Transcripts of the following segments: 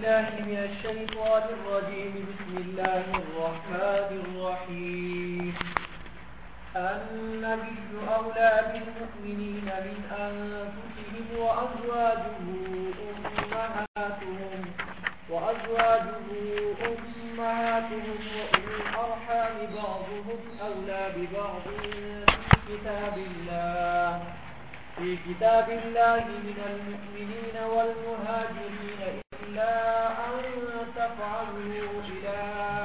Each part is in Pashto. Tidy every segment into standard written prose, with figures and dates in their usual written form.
بالله من الشيطان الرجيم. بسم الله الرحمن الرحيم. النبي أولى بالمؤمنين من أنفسهم وأزواجه أمهاتهم وأولو الأرحام بعضهم أولى ببعض في كتاب الله من المؤمنين والمهاجرين إلا أن تفعلوا إلى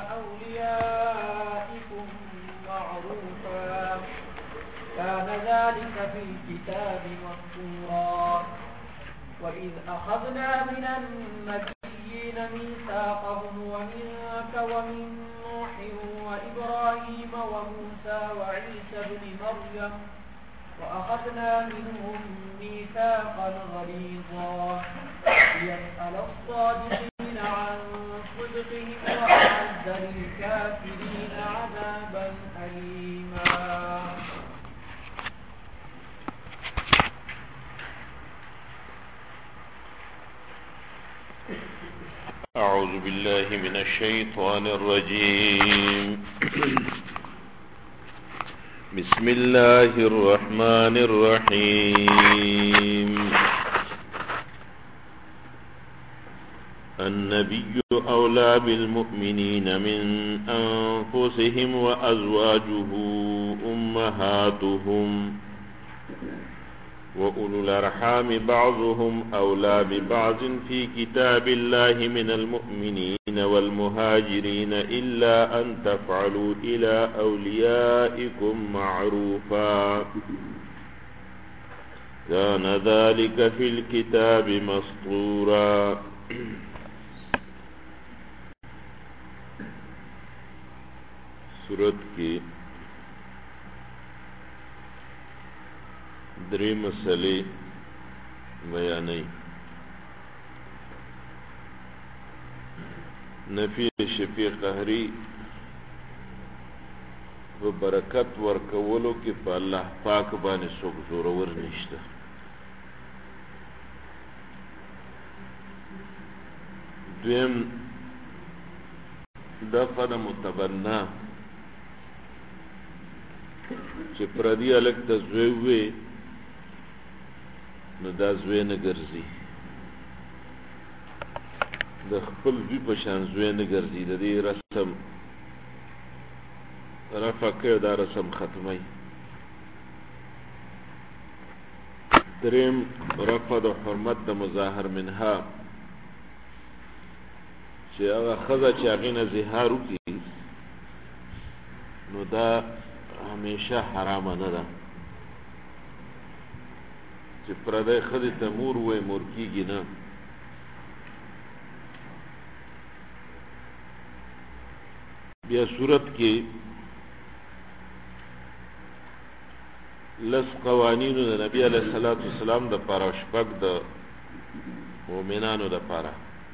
أوليائكم معروفا كان ذلك في الكتاب مسطورا. وإذ أخذنا من النبيين ميثاقهم ومنك ومن نوح وإبراهيم وموسى وعيسى بن مريم وأخذنا منهم ميثاقا غليظا ليسأل الصادقين عن صدقهم وأعد للكافرين عذابا أليما. أعوذ بالله من الشيطان الرجيم. بسم الله الرحمن الرحيم. النبي أولى بالمؤمنين من أنفسهم وأزواجه أمهاتهم وأولو الأرحام بعضهم أولى ببعض في كتاب الله من المؤمنين والمهاجرين إلا أن تفعلوا إلى أوليائكم معروفا كان ذلك في الكتاب مسطورا. سورة کی درې مسئلې بیانې. نفی شفیع قهری و برکت ورکولو کې په الله پاک باندې څوک زورور نشته. دویم دفع د متبنا چې پردي الک ته زوی وي نو دا زوی نه ګرځي، د خپل زوی په شان زوی نه ګرځي. د دې رسم رفع کړ، دا رسم ختمي. دریم رفع د حرمت د مظاهر منها چې هغه ښځه چې هغې نه زهار وکړي نو دا همیشه حرامه نه ده. چې پردی ښځې ته مور ووایي مور کېږي نه. بیا صورت کې لس قوانینو د نبي علیه الصلاة والسلام د پاره او شپږ د مؤمنانو د پاره.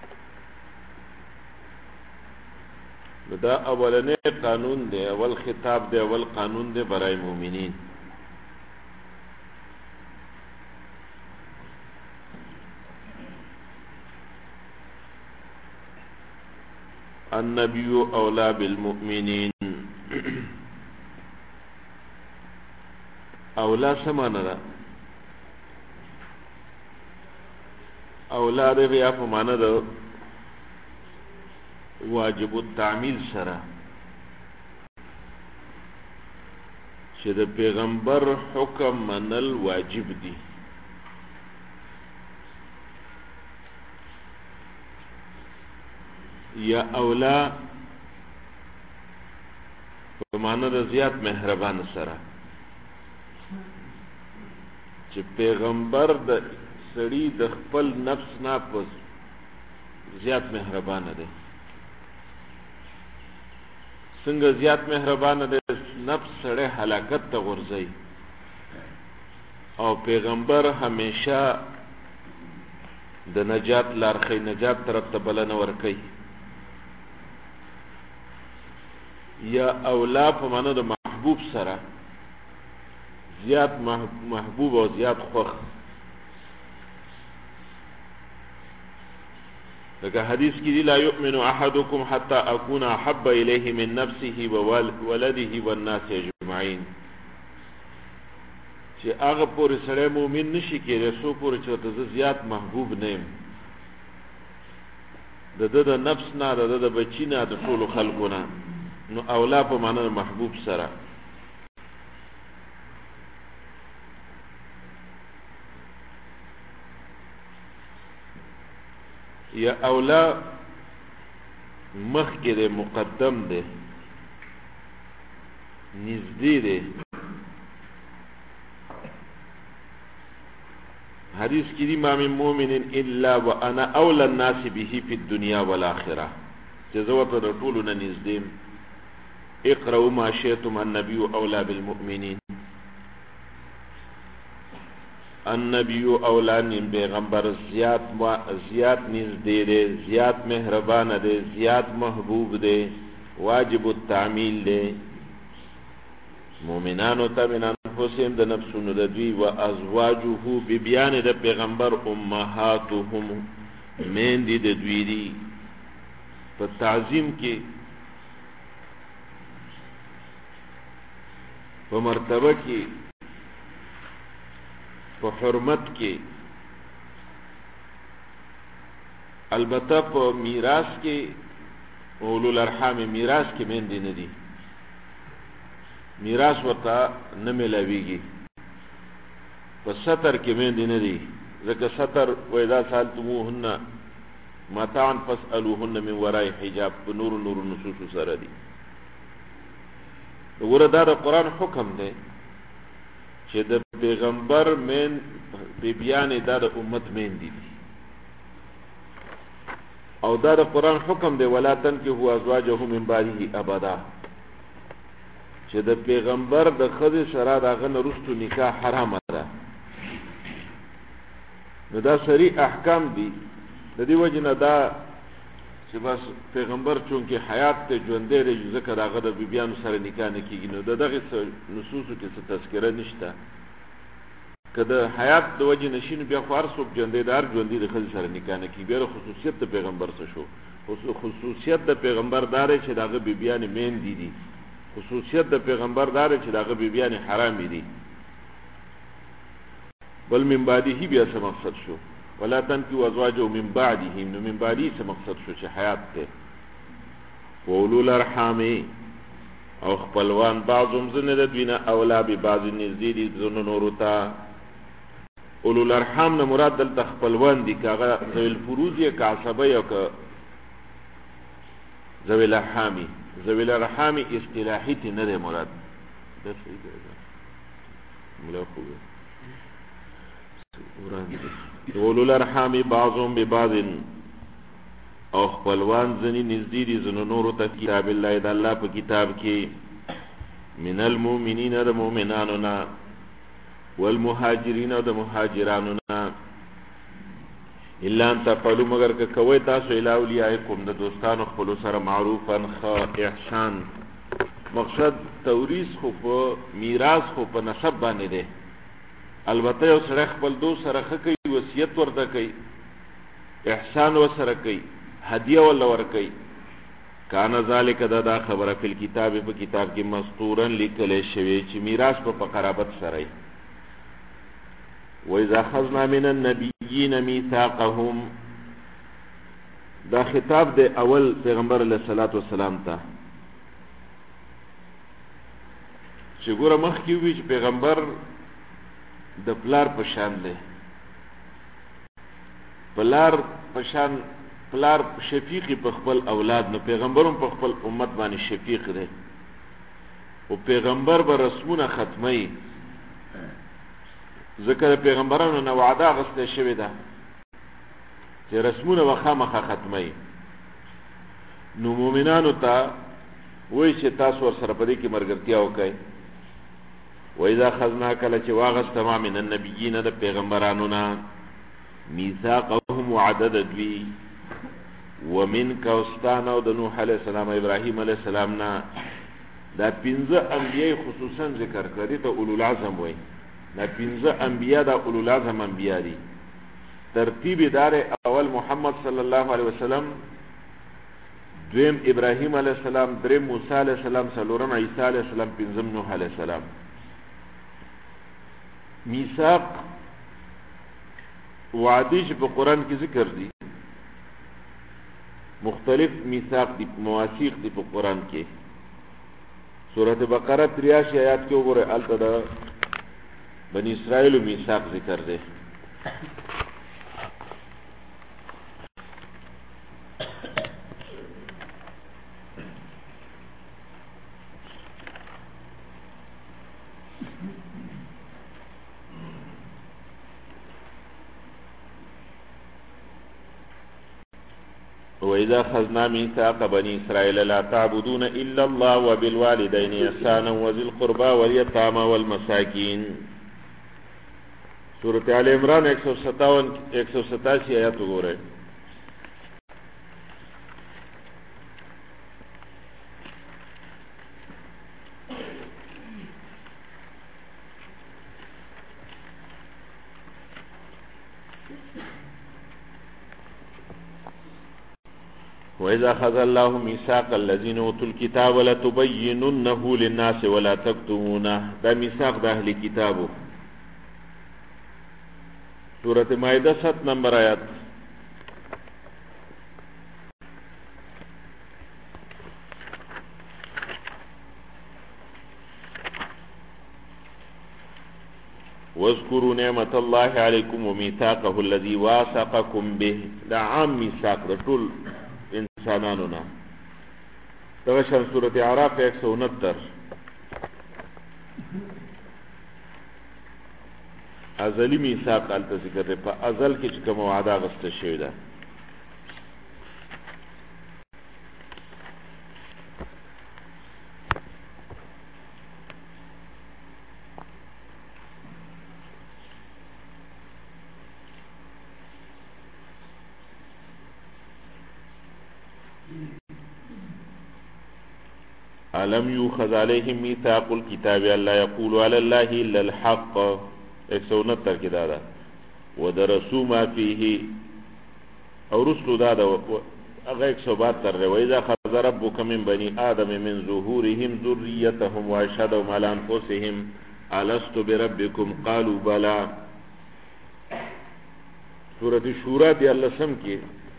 نو دا اولنی قانون دی، اول خطاب دی، اول قانون دی برای مؤمنین. النبی اولا بالمؤمنین. اولا سمانه ده؟ اولا دی بیا په معنی ده واجب التعمیل سره، چې د پیغمبر حکم منل واجب دي. یا اولا په معنی د زیات مهربان سره، چې پیغمبر د سړي د خپل نفس نه پس زیات مهربان دی. څنګه زیات مهربان دی؟ نفس سړی هلاکت ته غورځي او پیغمبر همیشه د نجات لار ښیي، نجات طرف ته بلنه ورکوي. یا اولا په معنی د محبوب سره، زیات محبوب او زیات خوښ. لکه حدیث کې دی لا یؤمن احدکم حتى اكون احب الیه من نفسه وولده والناس اجمعین، چې هغه پورې سړی مؤمن نشي کېدای څو پورې چې ورته زیات محبوب نه یم د نفس نه، د بچی نه، د ټولو خلکو نه. نو اولا په معنا محبوب سره. یا اولا مخکې دی، مقدم دی، نزدې دی. حدیث کې دی ما من مؤمن الا وانا اولى الناس به في الدنيا والاخره، چې زه ورته د ټولو نه نږدې یم. اقرأوا ما شئتم النبي اولى بالمؤمنين، النبی اولان پیغمبر زیات نزدې دی، زیات مهربان دی، زیات محبوب دی، واجب التعمیل دی مومنانو ته من انفسهم د نفسونو د دوی، و ازواجه بیبیان د پیغمبر امهاتهم میندې د دوی دي. په تعظیم کې په مرتبه کې په حرمت کې، البته په میراث کې اولو الارحام میراث کې میندې نه دي، میراث ورته نه ملاویږي. په ستر کې میندې نه دي، ځکه ستر وإذا سألتموهن متاعا فاسألوهن من وراء حجاب په نور نصوص سره دي. وګوره دا د قرآن حکم دی چې د پیغمبر مین بیبیان دا د امت مین دي، او دا د قرآن حکم دی ولا تنکحوا ازواجه من بعده ابدا، چې د پیغمبر د ښځې سره د هغه نه وروسته نکاح حرامه ده. نو دا صریح احکام دي. د دې وجې نه دا چې بس پیغمبر چونکې حیات ته ژوندی دی ځکه د هغه د بیبیانو سره نکاح نه کېږي، نو د دغې نصوصو کې څه تذکره نشته. که د حیات د وجې نشي نو بیا خو هر څوک ژوندی د هر ژوندي د ښځې سره نکاح نه کېږي. بیا د خصوصیت د پیغمبر څه شو؟ خصوصیت د پیغمبر دا دی چې د هغه بیبیانې میندې دي، خصوصیت د پیغمبر دا دی چې د هغه بیبیانې حرامې دي. بل من بعده بیا څه مقصد شو؟ ولا تنکحوا ازواجه من بعده، نو من بعده څه مقصد شو؟ چې حیات دی. واولو الارحام او خپلوان بعضهم ځینې د دوی نه اولا ببعض نږدې دي ځینو نورو ته. اولو الارحام نه مراد دلته خپلوان دي، که هغه ذوی الفروض یې که عصبه یا که ذوی الارحامي. ذوی الارحامي اصطلاحي ته نه دی مراد. دا صحیح دی ملا خوب اولو الارحام بعضهم ببعض او خپلوان ځنې نږدې دي ځینو نورو ته کتاب الله د الله په کتاب کې، من المؤمنین د مؤمنانو نه، والمهاجرین او د مهاجرانو نه، الا ان تفعلوا مگر که کوئ تاسو الی اولیائکم د دوستانو خپلو سره معروفا ښه احسان. مقصد توریث خو په میراث خو په نسب باندې دی. البته یو سړی خپل دوست سره ښه کوي، وصیت ورته کوي، احسان ورسره کوي، هدیه ورله ورکوي. کان ذلک دا خبره فی الکتاب په کتاب کې مستورا لیکلی شوی چې میراث په قرابت سره وي. وإذا أخذنا من النبيين ميثاقهم، دا خطاب دے اول پیغمبر علیہ الصلوۃ والسلام ته چې ګوره مخکې وي چې پیغمبر د پلار په شان دی، پلار شفیق په خپل اولاد، نو پیغمبر هم په خپل امت باندې شفیق دی. او پیغمبر به رسمونه ختمي، ذکر پیغمبرانو نه وعده غسته شوی ده چې رسمونه به خامخا ختمي. نو مؤمنانو ته وایي چې تاسو ورسره په دې کې ملګرتیا وکړئ. وإذا أخذنا کله چې واغسته ما من النبیین د پیغمبرانو نه میثاقهم وعده د دوی، ومنک واستان او د نوح علیه السلام ابراهیم علیه السلام نه. دا پنځه انبیاء خصوصا ذکر کړي ته اولو العزم وایي. دا پنځه انبیاء دا اولو العزم انبیاء دي. ترتیب دار اول محمد صلی الله علیه وسلم، دویم ابراهیم علیه السلام، دریم موسی علیه السلام، څلورم عیسی علیه السلام، پنځم نوح علیه السلام. میثاق وعدې چې په قرآن کې ذکر دي، مختلف میثاق دي، مواثیق دي په قرآن کې. سورۃ بقره 83 آیات کې وګورئ، هلته د بنی اسرائیل میثاق ذکر دی. وَإِذَا أَخَذْنَا مِيثَاقَ بَنِي إِسْرَائِيلَ لَا تَعْبُدُونَ إِلَّا اللَّهَ وَبِالْوَالِدَيْنِ إِحْسَانًا وَذِي الْقُرْبَى وَالْيَتَامَى وَالْمَسَاكِينِ. سورۃ آل عمران 187 آیات وګورئ. وَإِذَا أَخَذَ اللَّهُ مِيثَاقَ الَّذِينَ أُوتُوا الْكِتَابَ لَتُبَيِّنُنَّهُ لِلنَّاسِ وَلَا تَكْتُمُونَهُ. دا میثاق د اهل کتابو. سورۃ مائده 7 نمبر آیات. واذكروا نعمة الله عليكم وميثاقه الذي واثقكم به. دا عام میثاق د ټول انسانانو نه. دغه شان سورۃ اعراف 169 ازلی میثاق الته ذکر دی، په ازل کې چې کوم وعده اخیسته شوې ده. ألم يؤخذ عليهم ميثاق الكتاب ألا يقولوا على الله إلا الحق. 169 کې دا ده. ودرسوا ما فيه او رسلو دا ده هغه 172. وإذا أخذ ربك من بني آدم من ظهورهم ذريتهم وأشهدهم على أنفسهم ألست بربكم قالوا بلى. سورة الشورى دی الله سم کې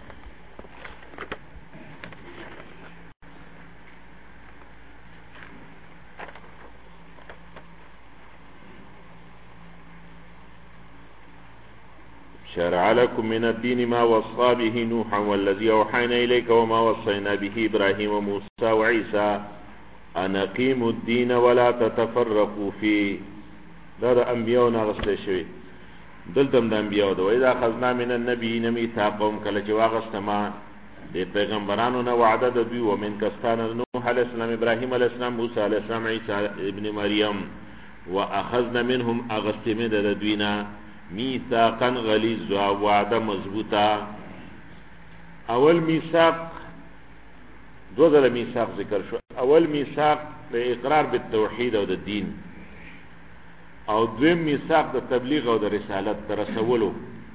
شرع لكم من الدين ما وصى به نوحا والذي أوحينا إليك وما وصينا به إبراهيم وموسى وعيسى أن أقيموا الدين ولا تتفرقوا فيه. دا د انبیاء ناغسته شوی، دلته د انبیاء ده. وإذا أخذنا من النبيين ميثاقهم، کله چې واغسته ما د پیغمبرانو نه وعده د دوی، ومن کستان نوح علیه السلام، ابراهیم علیه السلام، موسی علیه السلام، عیسی ابن مریم، واخذنا منهم اغستمه د دوی نه میثاقا غلیظا، وعده مضبوطه. اول میثاق دو ځله میثاق ذکر شو. اول میثاق د اقرار بالتوحید او د دین، او دویم میثاق د تبلیغ او د رسالت تر رسولو.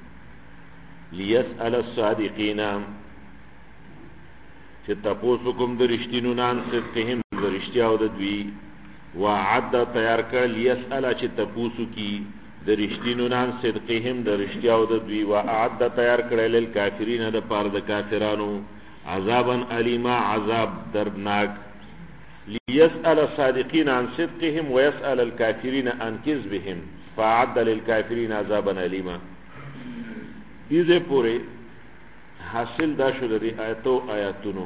لیسأل الصادقین، چې تاسو کوم د رښتینو نان صدقهم، د رښتیا او د دوی. وعد تیار کړ لیسأل، چې تاسو کی د رښتینو نان صدقهم، د رښتیا او د دوی. وعد تیار کړ للکافرین، د پاره د کافرانو، عذابا الیما، عذاب دردناک. لیسأل الصادقین عن صدقهم ويسأل الكافرین عن كذبهم فاعد للكافرین عذابا الیما. دې پورې حاصل دا شو د آیاتونو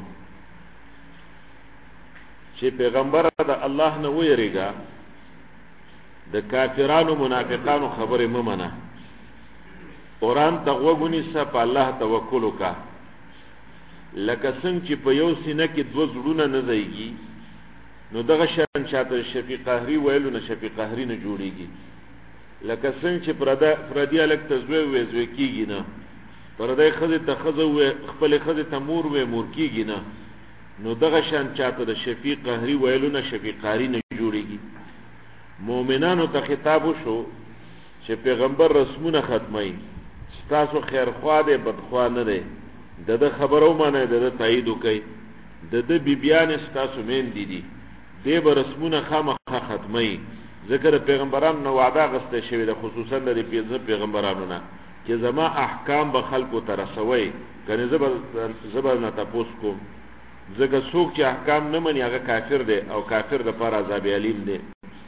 چې پیغمبر د الله نه ویریږه، د کافرانو منافقانو خبرې مه منه، قرآن ته غوږ ونیسه، په الله توکل وکړه. لکه څنګه چې په یو سینه کې دوه زړونه نه ځایږي، نو دغه شان چاته شفیع قهري ویلو نه شفیع قهري نه جوړیږي. لکه څنګه چې پردي هلک ته زوی وی زوی کېږي نه، پردی ښځې ته ښځه وی خپلې ښځې ته مور وی مور کېږي نه، نو دغه شان چاته د شفیع قهري ویلو نه شفیع قهري نه جوړیږي. مؤمنانو ته خطاب وشو چې پیغمبر رسمونه ختمي، ستاسو خیر خوا دی بدخوا نه دی د خبرو منه د تایید کوي د بیبیان ستاسو مین دي دی به رسمونه خامخا ختمي ذکر پیغمبران نو وعده غسته شوی د خصوصا د پیغمبرانو نه چې زما احکام به خلکو ته رسوي کنه زبر نه تاسو کوم ځکه څوک چې احکام نه مني هغه کافر دی او کافر د پر عذاب الیم دی.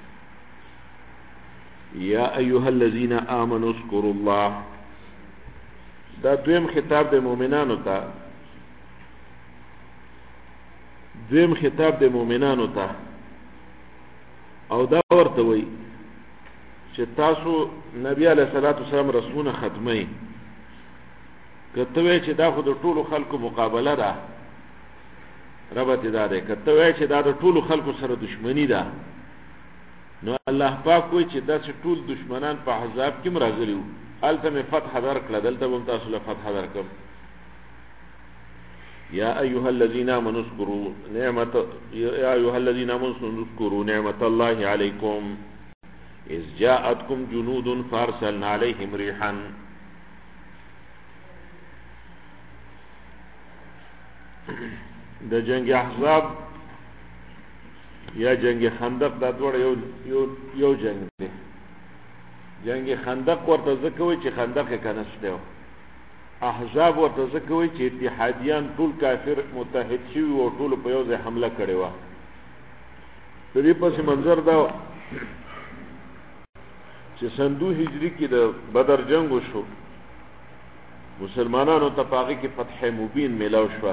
یا ایها الذین آمنوا اذکروا الله دا دویم خطاب د مؤمنانو ته او دا ورته وای چې تاسو نبی علیہ الصلوۃ والسلام رسولونه ختمي کته وای چې دا خو د ټولو خلکو مقابله ده ربط دا ده کته وای چې دا د ټولو خلکو سره دشمنی ده نو الله پاک وای چې دا ټول دشمنان په عذاب کې مرغلیو التم فتح درکړه دلته هم تاسو له فتح درکم. یا ایها الذین آمنوا اذكروا نعمت الله علیکم اذ جاءتكم جنود فارسلنا عليهم ريحا. د جنگ احزاب یا جنگ خندق دا دوړ یو جنگ دی. جنگ خندق ورته ځکوي چې خندق کنهسته و احزاب ورته ځکوي چې اتحادیان ټول کافر متحد شوي او ټول په یو ځای حمله کړې و. په دې پس منظر دا چې سندو هجری کې د بدر جنگ وشو مسلمانانو ته پاغي کې فتح مبین ملاو شو.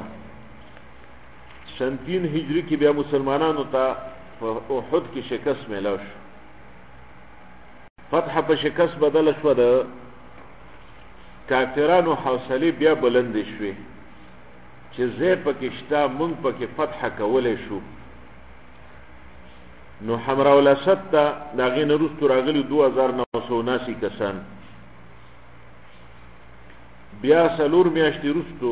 سنتین هجری کې بیا مسلمانانو ته احد کې شکست ملاو شو. فتح په شکست بدل شو د کافرانو حوصله بیا بلند شوه چې زه پکې شتا مونږ پکې فتح کولې شو. نو حمراء الاسد ته داغې نه وروسته راغلي 2979 کسان بیا سلور میاشتې وروسته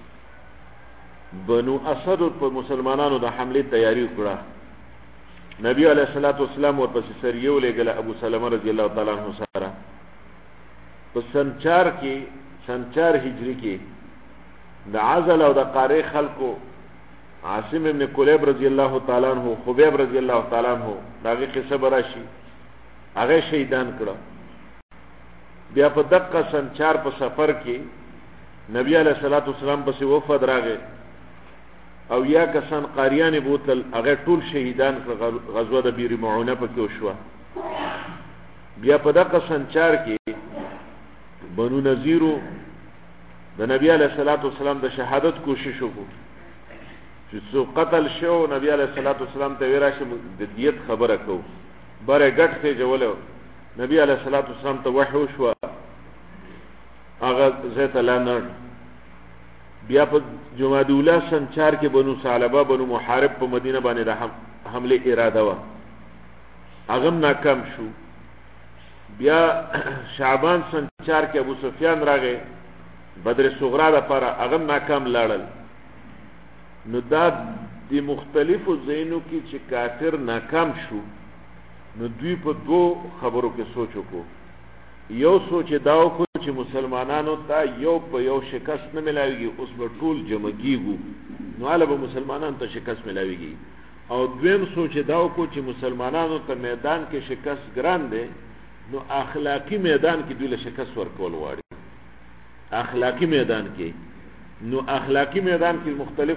بنو اسد په مسلمانانو د حمله تیاری وکړه. نبی علیہ الصلوۃ والسلام ورپسې سریه ولېږل ابو سلمہ رضی الله تعالی عنہ سره په سن 4 هجری کې د عزل او د قاری خلکو عاصم ابن کلیب رضی الله تعالی عنہ خبیب رضی الله تعالی عنہ داغه قصه براشي هغه شهیدان کړه. بیا په دقه سن 4 په سفر کې نبی علیہ الصلوۃ والسلام پسې وفد راغی او یا کسان قاریان بوتل هغه ټول شهیدان غزوه د بیر معونه پکې وشو. بیا په دقه سن 4 کې بنو نذیرو د نبی علیہ الصلوۃ والسلام د شهادت کوشش وکړو چې څو قتل شو. نبی علیہ الصلوۃ والسلام ته ویراشه د دیت خبره کو بره غټ ته جوړو. نبی علیہ الصلوۃ والسلام ته وحی شو هغه زیت لانر. بیا په جمادی الاولی سن 4 کې بنو ثعلبه بنو محارب په مدینه باندې د حمله اراده و هغه ناکام شو. بیا شعبان سن 4 کې ابو سفیان راغی بدر صغرا لپاره هغه ناکام لاړل. نو دا د مختلفو ځایونو کې چې کافر ناکام شو نو دوی په دوه خبرو کې سوچ وکړو. یو سوچ دا وکړو چې مسلمانانو ته یو په یو شکست نه ملاويږي اوس به ټول جمع کیږو نو علاوه مسلمانانو ته شکست ملاويږي. او دویم سوچ دا وکړو چې مسلمانانو ته میدان کې شکست ګران دی نو اخلاقی میدان کې دوی له شکست ورکول غواړي. اخلاقی میدان کې نو اخلاقی میدان کې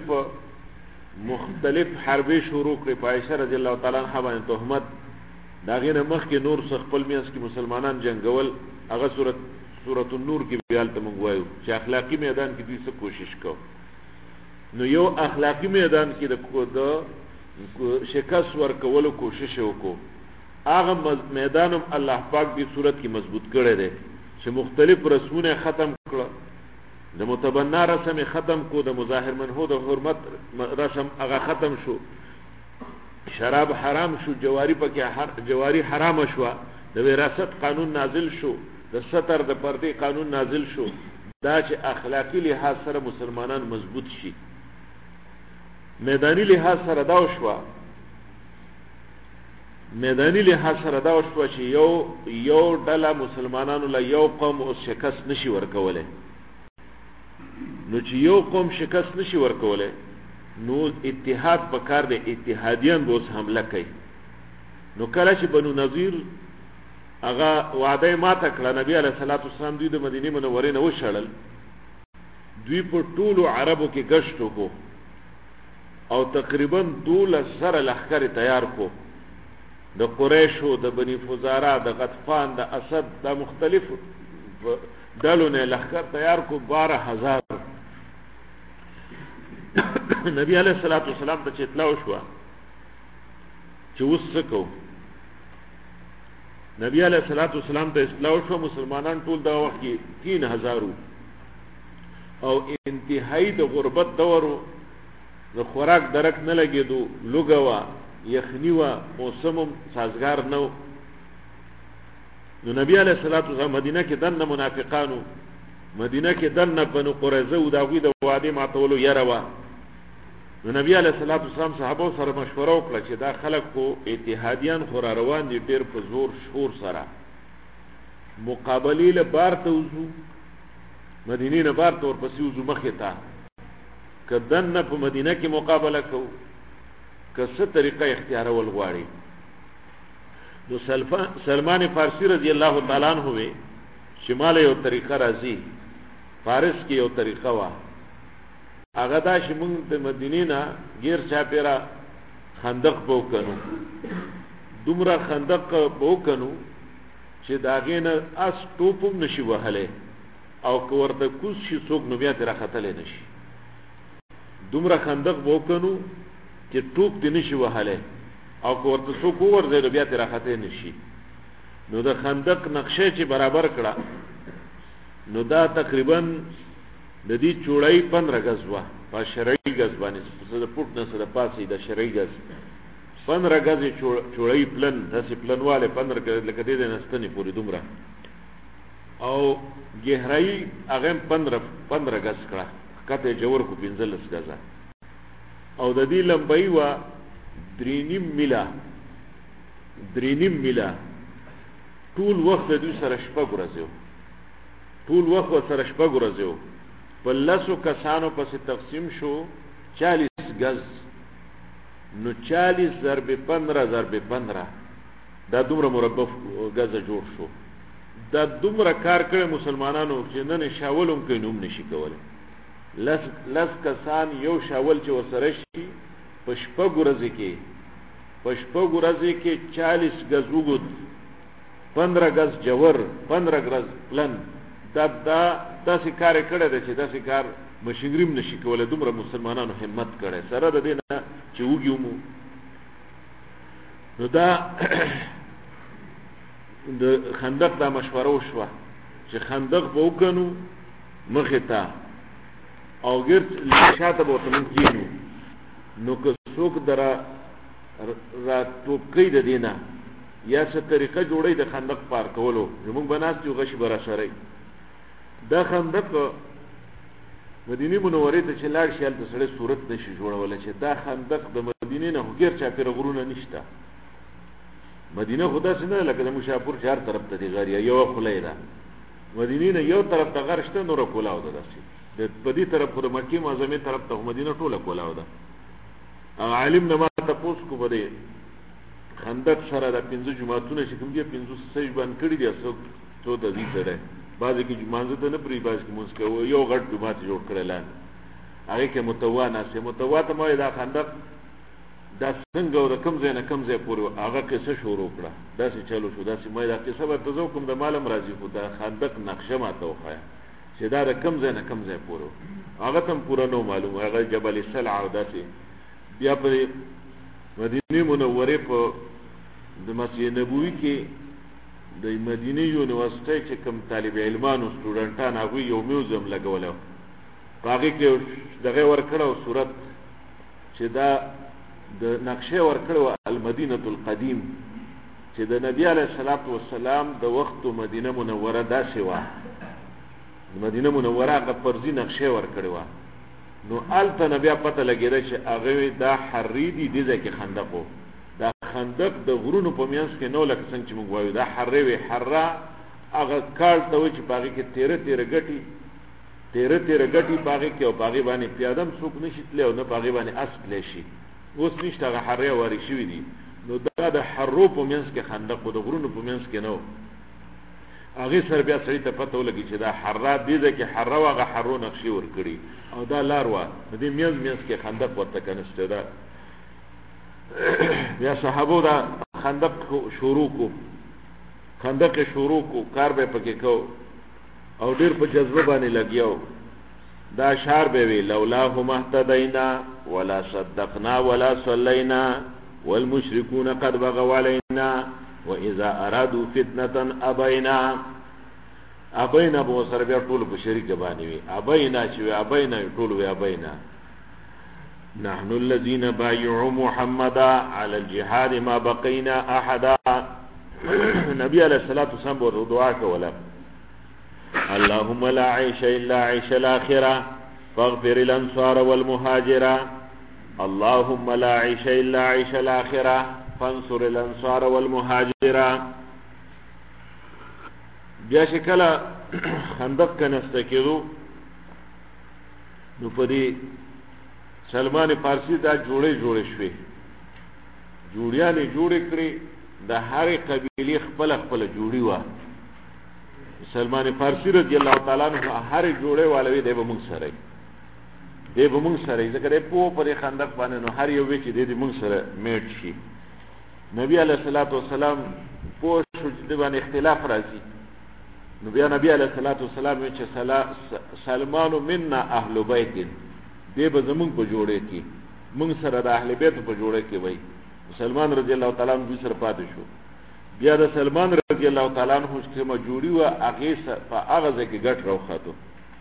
مختلف حربې شروع کړې. عائشہ رضی الله تعالی عنها باندې تهمت داغه نه مخ کې نور څخه خپل میاس کې مسلمانان جنگول هغه سورۃ النور کې بیان ته مونږ وایو چې اخلاقی میدان کې دوی څه کوشش کو. نو یو اخلاقی میدان کې د شکست ورکولو کوشش وکړو. هغه میدانم الله پاک دې صورت کې مضبوط کړی دی چې مختلف رسمونه ختم کړل. د متبنا رسم ختم کو د مظاهر منحو د حرمت رسم هغه ختم شو. شراب حرام شو. جواری حرام شو. د وراثت قانون نازل شو. د ستر د پردې قانون نازل شو. دا چې اخلاقی لحاظ سره مسلمانان مضبوط شي. میدانی لحاظ سره دا شو میدانی لحاظ سره دا وشوه چې یو ډله مسلمانانو له یو قوم اوس شکست نشي ورکولی. نو چې یو قوم شکست نشي ورکولی نو اتحاد پکار دی، اتحادیان به اوس حمله کوي. نو کله چې بنو نظیر هغه وعده ماته کړه، نبی علیه الصلاۃ والسلام دوی د مدینې منورې نه وشړل. دوی په ټولو عربو کې گشت وکړو او تقریبا 12,000 لښکر تیار کو، د قریشو، د بني فزاره، د غطفان، د اسد، د مختلف ډلو نه لښکر تیار کو 12,000. نبی علیه الصلاۃ والسلام ته چې اطلاع وشوه چې اوس څه کوو، نبی علیه الصلاۃ والسلام ته اطلاع وشوه مسلمانان ټول دا وخت کې 3,000 او انتهایی د غربت دورو، د خوراک درک نه لګېدو، لوږه وه، یخني وه، موسم هم سازګار نه و. نو نبی علیه الصلاۃ والسلام مدینه کې دننه منافقانو، مدینه کې دننه بنو قریظه و، د هغوی د وعدې ماتولو یره وه. نو نبی علیه الصلاۃ والسلام صحابه سره مشوره وکړه چې دا خلک خو اتحادیان خو را روان دي ډېر په زور شور سره، مقابلې له بار ته وځو، مدینې نه بار ته ورپسې وځو مخې ته، که دننه په مدینه کې مقابله کوو که څه طریقه اختیارول غواړي. نو سلمان فارسی رضی الله تعالی عنہ وی شمال یو طریقه راځي، فارس کې یو طریقه وه، هغه دا چې موږ د مدینې نه غیر چاپیره خندق به وکنو، دومره خندق به وکنو چې د هغې نه اس ټوپ هم نشي وهلی او که ورته کوز شي څوک نو بیا ترې راختلی نشي. دومره خندق به وکنو چې ټوپ دې نشي وهلی او که ورته څوک وورځي نو بیا ترې راختلی نشي. نو د خندق نقشه چې برابر کړه نو دا تقریبا د دې چوړی 15 گز وه، په شرعي گز باندې، څه د پټ نه څه د پاسې د شرعي گز 15 گز چوړی پلن، داسې پلنواله 15 گز لکه دې د نستنې پورې دومره، او گهرایي هغه 15 گز کړه، کته جوړ کو 15 گزه، او د دې لمبای وه 3.5 میله. ټول وخت د دوی سره شپږ ورځې، ټول وخت سره شپږ ورځې په 10 کسانو پسې تقسیم شو 40 گز. نو 40 ضرب 15 ضرب 15 دا دومره مربع گزه جوړ شو. دا دومره کار کړی مسلمانانو چې نن شاول هم کوي نو هم نشي کولی. 10 کسان یو شاول چې ورسره شي په شپږ ورځې کې 40 گز اوږد، 15 گز جوور، 15 گز پلن، داسې کار یې کړی دی چې داسې کار مشنګري هم نشي کولی. دومره مسلمانانو همت کړی سره د دې نه چې وږي ومو. نو دا د خندق دا مشوره وشوه چې خندق به وکنو مخې ته او ګرد شاته به ورته موږ کښېنو، نو که څوک را توپ کوي د دې نه یا څه طریقه جوړوي د خندق پار کولو، زموږ به ناست یو غشي به را سره. دا خندق مدینې منورې ته چې لاړ شي هلته سړی صورت نشي جوړولی چې دا خندق د مدینې نه خو ګیر چاپېره غرونه نشته. مدینه خو داسې نه ده لکه د مشاپور چې هر طرف ته د غر یا یوه خوله یې ده. مدینې نه یو طرف ته غر شته، نوره کولاو ده. داسې په دې طرف خو د مکې معظمې طرف ته خو مدینه ټوله کولاو ده. عالم نه ما تپوس کو په دې خندق سره د 15 جماعتونه چې کوم دي 15 سج باندې کړي دي، څو د دې سره بعضې کې جمانځه ته نه پرې، بعضې کې مونځ کوي، یو غټ جومات جوړ کړی لاندې، هغې کې متوا ناستې. متوا ته ما وایي دا خندق دا څنګه او د کوم ځای نه کوم ځای پورې هغه قصه شروع کړه، داسې چلو شو، داسې ما دا قصه به ته زه کوم د مالم راځي، خو دا خندق نقشه ما ته وښایه چې دا د کوم ځای نه کوم ځای پورې هغه ته هم پوره نه معلوم، هغه جبل سلع او داسې. بیا په مدینې منورې په د مسجد نبوي کې د مدینې یونیورسټۍ چې کوم طالب علمانو سټوډنټان هغوی یو میوزیم لګولی و، په هغې کې دغه ورکړی و صورت چې دا د نقشې ورکړی و المدینة القدیم چې د نبي علیه الصلاة والسلام د وختو مدینه منوره داسې وه. مدینه منوره هغه فرضي نقشې ورکړی وه. نو هلته نه بیا پته لګېده چې هغه دا حري دي، دې ځای کې خندق و. دا خندق د غرونو په میانس کې نو لکه څنګه چې موږ وایو دا حره وی حره هغه کال ته وي چې باغې کې تیره ګټي باغې کې او باغې باندې پیادم څوک نشي تللی او نه باغې باندې اس تللی شي اوس نشته هغه حرې وارې شوي دي نو دا د حرو په منځ کې خندق و د غرونو په منځ کې نه و هغې سره بیا سړي ته پته ولګي چې دا حره دې ځای کې حره و هغه حرو نقشې ورکړي او دا لار وه د دې منځ کې خندق ورته کنسته ده بیا صحابو دا خندق شروع کو کار به پکې کو او ډیر په جذبه باندې لګیاو دا اشعار به وی لولاه مهتدینا ولا صدقنا ولا صلینا والمشركون قد بغوا علينا واذا ارادوا فتنه ابینا بو سره بیا ټول په شریک باندې وی ابینا ټول وی ابینا نحن الذين بايعوا محمدا على الجهاد ما بقينا احدا نبی علیہ الصلوۃ والسلام ورته دعا کوله اللهم لا عيش الا عيش الاخره فاغفر الانصار والمهاجره اللهم لا عيش الا عيش الاخره فانصر الانصار والمهاجره بیا شکل خندق کنسته کېدو نو پدې سلمان فارسی دا جوړې شوې جوړیانې جوړې کړې د هرې قبیلې خپل جوړي وه سلمان فارسی رضی الله تعالی عنہ هر جوړه والوي دی به موږ سره ځکه په پرې خندق باندې نو هر یو چې دی موږ سره میټ شي نبی علیہ الصلوۃ والسلام په شو چې باندې اختلاف راځي نو بیا نبی علیہ الصلوۃ والسلام چې سلمان منا اهل بیت دی به زموږ په جوړه کې موږ سره د اهل بیت په جوړه کې وای سلمان رضی الله تعالی عنہ سره پاتې شو بیا د سلمان رضی الله تعالی عنہ چې مجوړي و هغه په هغه ځکه ګټ راوخاتو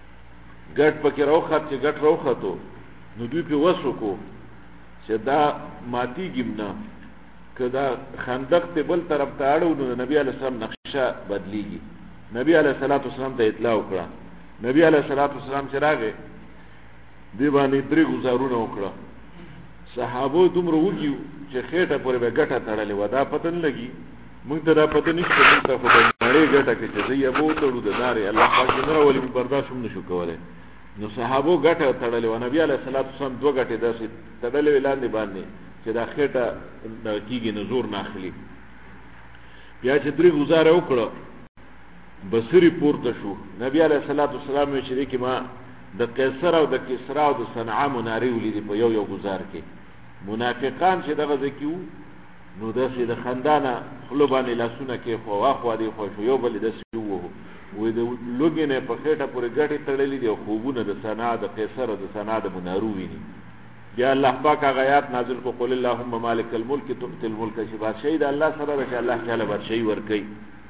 نو دوی په وسو کو چې دا ماتی ګمنا کدا خندق ته بل طرف ته اړو نو نبی علیہ السلام نقشه بدلیږي نبی علیہ الصلوۃ والسلام ته اطلاع وکړه نبی علیہ الصلوۃ والسلام چې راغی دی باندې درې گزارونه وکړه صحابو دومره وګیو چې خېټه پورې به ګټه تړلې و دا پته نه لګي موږ ته دا پته نشته موږ ته خو د نړۍ ګټه کې چې زه ابو تړو د نارې الله پاک نه راولي برداشت هم نشو کولای نو صحابو ګټه تړلې و نبی علیہ الصلوۃ والسلام دوه ګټې داسې تړلې لاندې باندې چې دا خېټه کېږي نه زور نه اخلي بیا چې درې گزاره وکړه بصری پورته شو نبی علیہ الصلوۃ والسلام یې چې کې ما د قیصر او د کسرا او د صنعا منارې ولیدې په یو گزار کې منافقان چې دغه ځکیو نو داسې د خندانه خلو باندې لاسونه کې خو واخوا دی خو یو بل داسې وې د لوګې نه په خېټه پورې ګټې تړلې دي او خوبونه د صنعا د قیصر او د صنعا د منارو ویني بیا الله پاک هغه آیات نازل کو قل اللهم مالک الملک تؤتي الملك چې بادشاہي د الله سره ده چې الله تعالی بادشاہي ورکوي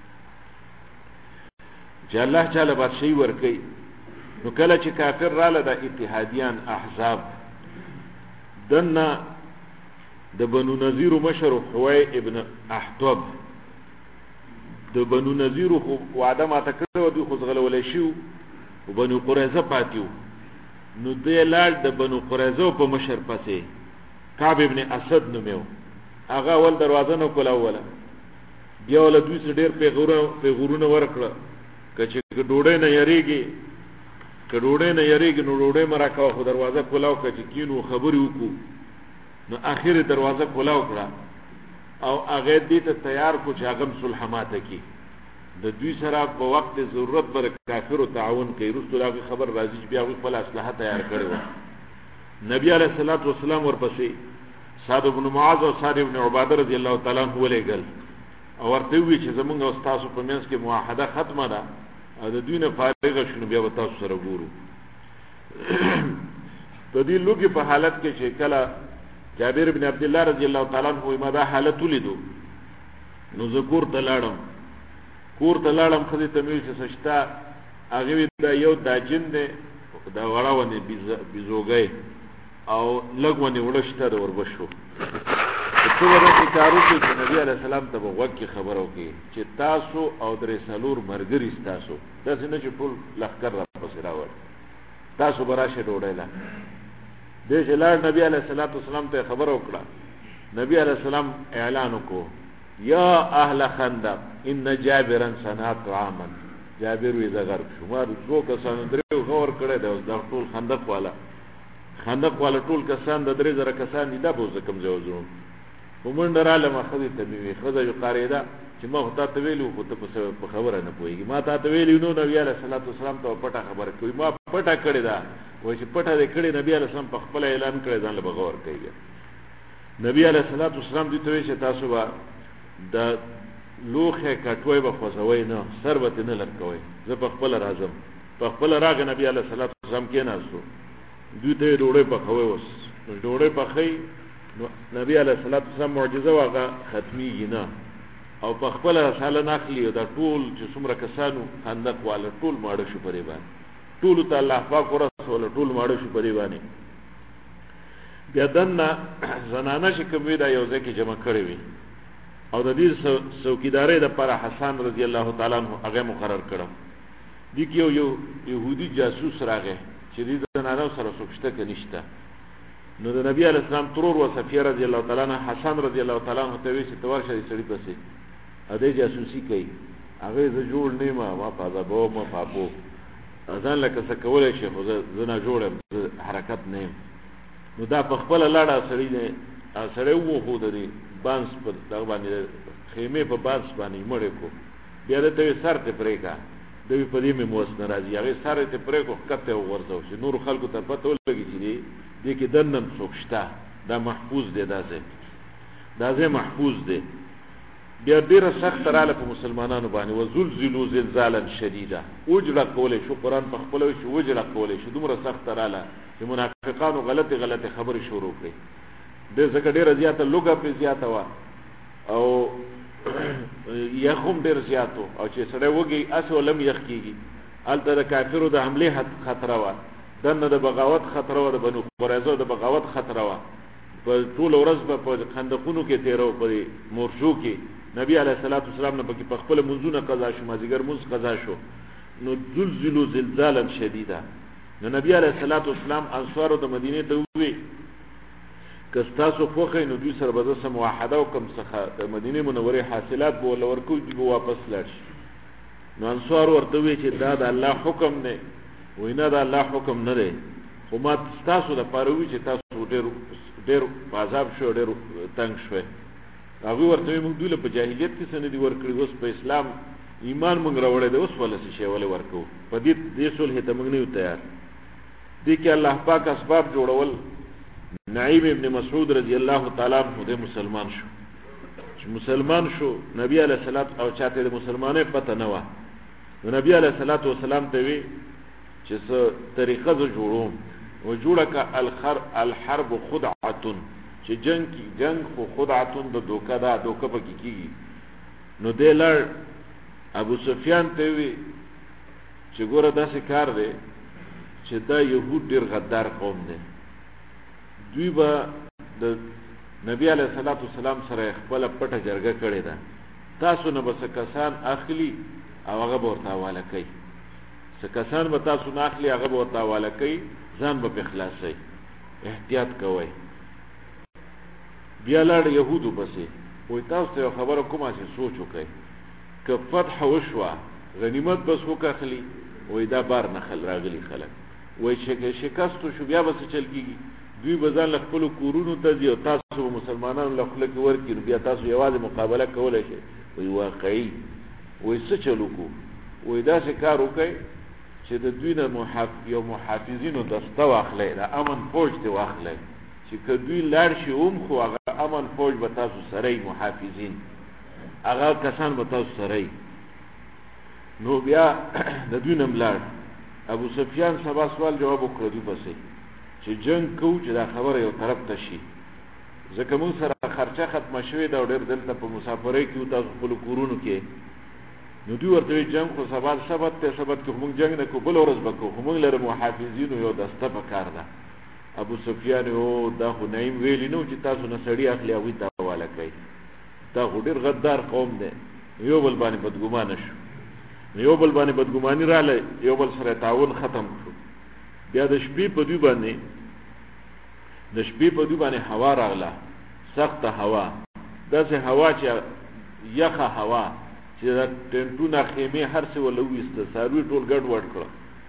نو کله چې کافر رااله د اتحادیان احزاب دنه د بنو نذیر مشر حوی ابن احتب د بنو نذیر خو وعده ماته کړو دوی خو زغلولې شو او بنو قریظه پاتیو نو دې لاړ د بنو قریظه په مشر پسې کعب ابن اسد نومو هغه ول دروازه نو کوله ولا بیا ول دوی څه ډېر پیغورونه ورکړه کچې ډوډۍ نه یریږي نو ډوډۍ مراکاو خو دروازه کولاو کچې کینو خبرې وکړو نو اخر دروازه کولاو کړه او هغه دې ته تیار کو چې هغه صلح ماته کی د دوی سره په وخت ضرورت بر کافرو تعاون کوي رسول الله خبر راځي بیا خپل اسلحه تیار کړو نبی علیہ الصلوۃ والسلام ورپسې سعد بن معاذ او سعد بن عباده رضی الله تعالی عنہ ولېګل او ورته وی چې زمونږ استاد په منځ کې معاهده ختمه ده او د دوی نه فارغ شنو بیا تاسو سره ګورو په دې لوګي په حالت کې چې کله جابر بن عبد الله رضی الله تعالی عنہ ما دا حالت ولیدو نو ذکر تلاړم خدای ته مې چې سشتا هغه دا یو دا جن دی دا وړاونه بيزوګي او لګونه ورشته د وربشو څه ورته کارو کې نبی علیہ السلام ته وګړي خبرو کې چې تاسو او درې سالور مرګري تاسو داسې نه چې ټول لخر را پسې راوړ تاسو براشه ډوډۍ لا دې جلال نبی علیہ الصلوۃ والسلام ته خبر وکړه نبی علیہ السلام اعلان کو یا اهل خندق ان جابرا صنعت عاما. جابر وی زغر شما دو کسان درو غور کړه د ټول خندق والا ټول کسان د درې زره کسان دي دا به کم ځوځو ومندراله مخدي تبوي خدای یو قاریدا چې ما هتا ته ویلو خو ته په خبره نه پويږي ما ته ویلو نو نبی علیہ الصلوۃ والسلام ته پټه خبره کوي ما پټه کړی دا و چې پټه دې کړی نبی علیہ السلام په خپل اعلان کړی ځان له بغور کوي. نبی علیہ الصلوۃ والسلام دې ته چې تاسو با د لوخه کټوي به خوځوي نه سربت نه لټکوي زه په خپل راځم په خپل راغ نبی علیہ الصلوۃ والسلام کې ناسو دوی ته ډوړې په خوي وس ډوړې په خي نبی علیہ الصلوۃ والسلام معجزه واغه ختمي نه او په خپل رساله ناخلی دا ټول چې څومره کسانو خندق والا ټول ماړه شو پرې باندې ټول ته الله پاک ورسول ټول ماړه شو پرې باندې. بیا دنه زنانه چې کومې دا یو ځکه جمع کړې وي او د دې څوکیدارې د پر حسن رضی الله تعالی عنہ هغه مقرر کړم. دي کې یو يهودي جاسوس راغی چې دې زنانه سره سوکشته کنيشته نو د نبی علیہ السلام ترور و صفیه رضی الله تعالی عنہ حسن رضی الله تعالی عنہ ته وی چې تور شې سړی پسې ا دې جاسوسي کوي هغه ز جوړ نه ما پازا بو ما پاپو ځان لکه څه کولای شي خو زه نه جوړم حرکت نه نو دا په خپل لاړه سړی نه سړی وو خو دې بانس په دغه باندې خیمه په بانس باندې مړ کو بیا ته سر ته پرېکا دوی په دې مې موس ناراضي هغه سر ته پرېکو کته ورځو چې نور خلکو ته پته ولګي چې دې کې دنن څوکشتا دا محفوظ دی دا زه محفوظ دی. بیا ډیره سخت رااله په مسلمانانو باندې وزلزلوا زلزالا شديدا وجړه کولې شو قران په خپل شو وجړه کولې شو دومره سخت رااله چې منافقانو غلطه خبرې شروع کړې د زکه ډیره زیاته لوګه په زیاته وا او یخم ډیر زیاتو او چې سره وږي اسو لم یخکیږي الته د کافرو د حمله خطر وا دنه د بغاوت خطر وا د بنو قریظه د بغاوت خطر وا په ټول ورځ په خندقونو کې تیرو په مورشو کې نبی علیہ الصلوۃ والسلام نه پکې په خپل منځونه قضا شو مازیګر منځ قضا شو نو زلزلوا زلزالا شديدا نو نبی علیہ الصلوۃ والسلام انصارو د مدینه ته وی کستاسو خوخه نو دوی سره به سم واحده او کم څخه د مدینه منوره حاصلات بو ول ورکو دی واپس لاړ نو انصار ورته وی چې دا د الله حکم نه وینا د الله حکم نه دی خو ما تاسو د پاروي چې تاسو ډېر عذاب شو ډېر تنگ شوه هغه ورته موږ دوی په جاهلیت کې سند دي ورکړي اوس په اسلام ایمان موږ راوړی دی اوس ولې شي ولې ورکو په دې صلح ته موږ نه تیار دي کې الله پاک اسباب جوړول. نعیم ابن مسعود رضی الله تعالی عنہ د مسلمان شو نبی علیہ الصلوۃ او چاته د مسلمانې پته نه و نبی علیہ الصلوۃ والسلام ته وی چې څه طریقه جوړوم و جوړه ک الحرب خدعه چې جنگ خو خدعه د دوکه پکې کیږي نو دلر ابو سفیان ته وی چې ګوره داسې کار دی چې دا يهود ډیر غدار قوم دي دوی با د نبی علیہ الصلوۃ والسلام سره خپل پټه جرګه کړې ده تاسو نه بس کسان اخلي او هغه ورته حواله کوي څه کسان به تاسو نه اخلي هغه ورته حواله کوي ځان به اخلاصي احتیاط کوئ. بیا لړ يهودو پسې وای تاسو ته خبره کومه چې سوچ وکړئ که فتح وشوا غنیمت بس وکړي وای دا بار نه خل راغلي خلک وای شکست شو بیا بس چل کیږي دوی بزان خپل کورونو ته دی او تاسو مسلمانانو له خلک ورکړي بیا تاسو یوازې مقابله کولای شئ وای واقعي وای څه چلو کو وای دا څه کار وکړي چې د دوی نه محافظینو دسته واخلې دا امن فوج دی واخلې چې کدوی لاړ شي خو هغه امن فوج به تاسو سره محافظین هغه کسان به تاسو سره نو بیا د دوی نم لاړ ابو سفیان سبا سوال جواب وکړ دوی پسې چې جنگ کو چې دا خبره یو طرف ته شي ځکه موږ سره خرچه ختم شوه دا ډېر دلته په مسافرۍ کې تاسو خپل کورونو کې نو دوی ورته جنگ خو سبا سبت کې موږ جنگ نه کو بل ورځ وکړو خو موږ لره محافظینو یو دسته پکار ده. ابو سفیان او دا خو نعیم ویلی نو چې تاسو نه سړی اخلي او ته حواله کوي دا ډېر غدار قوم دی یو بل باندې بدګمانه شو یو بل باندې بدګماني رااله یو بل سره تعاون ختم شو. بیا د شپې په دوی باندې هوا راغله سخت هوا داسې هوا چې یخه هوا چې د ټنټونه خیمې هر څه ولو وسته ساروی ټول ګډ وډ کړه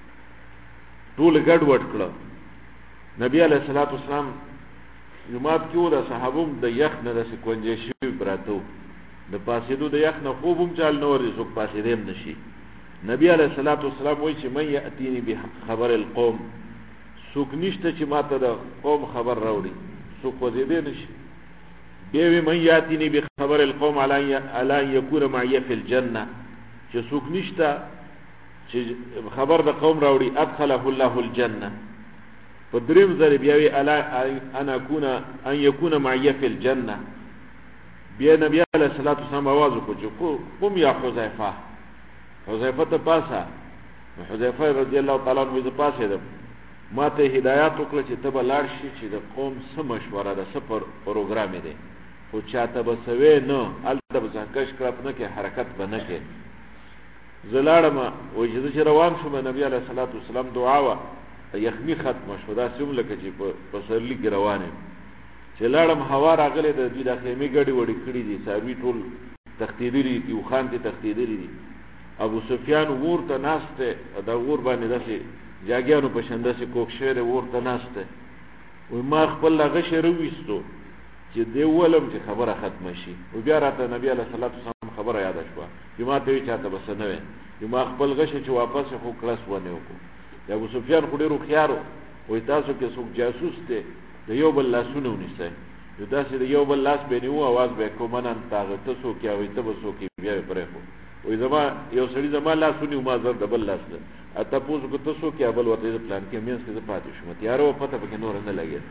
نبی علیه الصلاۃ والسلام جماعت کې ولا صحابوم د یخ نه داسې کونجې شوي براتو د پاسېدو د یخ نه خوب هم چال نه ورځي څوک پاسېدی هم نشي نبی علیه الصلاۃ والسلام وایي چې من یأتینی بخبر القوم څوک نشته چې ماته د قوم خبر راوړي څوک وځېدی نشي بیا وی من یأتینی بخبر القوم علی ان یکون معی فی الجنه چې څوک نشته چې خبر د قوم راوړي ادخله الله الجنه په دریم ځل بیا وی الا ان یکون معی فی الجنه بیا نبی علیه الصلاۃ والسلام आवाज وکړ چې قم یا حذیفه ته پاسه حذیفه رضی الله تعالی عنہ د پاسه ده ما ته هدایت وکړه چې ته به لاړ شي چې د قوم څه مشوره ده څه پروګرام دی خو چاته به سوي نه هلته به ځکش کړه نه کې حرکت به نه کې زه لاړم وایي چې روان شوم نبی علیه الصلاۃ والسلام دعا وه یخني ختمه شوه داسې هم لکه چې په پسرلي کې روان یم چې لاړم هوا راغلی د دوی د خیمې ګډې وډې کړي دي څاروي ټول تښتېدلي دي اوښان ترې تښتېدلي دي ابو سفیان اور ته ناست دی دا اور باندې داسې جاګیانو په شان داسې کوږ شوی دی اور ته ناست دی وایي ما خپل هغه شی راویستو چې دی ولم چې خبره ختمه شي و بیا راته نبی علیه الصلاۃ والسلام خبره یاده شوه چې ما ته وایي چاته به څه نه وی چې ما خپل غشی چې واپس خو کړس ونه وکړو د ابو سفیان خو ډېر هوښیار و وایي تاسو کې څوک جاسوس دی د یو بل لاسونه ونیسئ نو داسې د یو بل لاس به یې نیو اواز به یې کوو منن تاغه ته څوک یې وایي ته به څوک یې بیا یې پرېښو وایي زما یو سړي زما لاس ونیو ما زر د بل لاس ده تپوس وکړو ته څوک یې بل ورته د پلان کې منځ کې زه پاتې شوم تیاره وه پته پکې نوره نه لګېده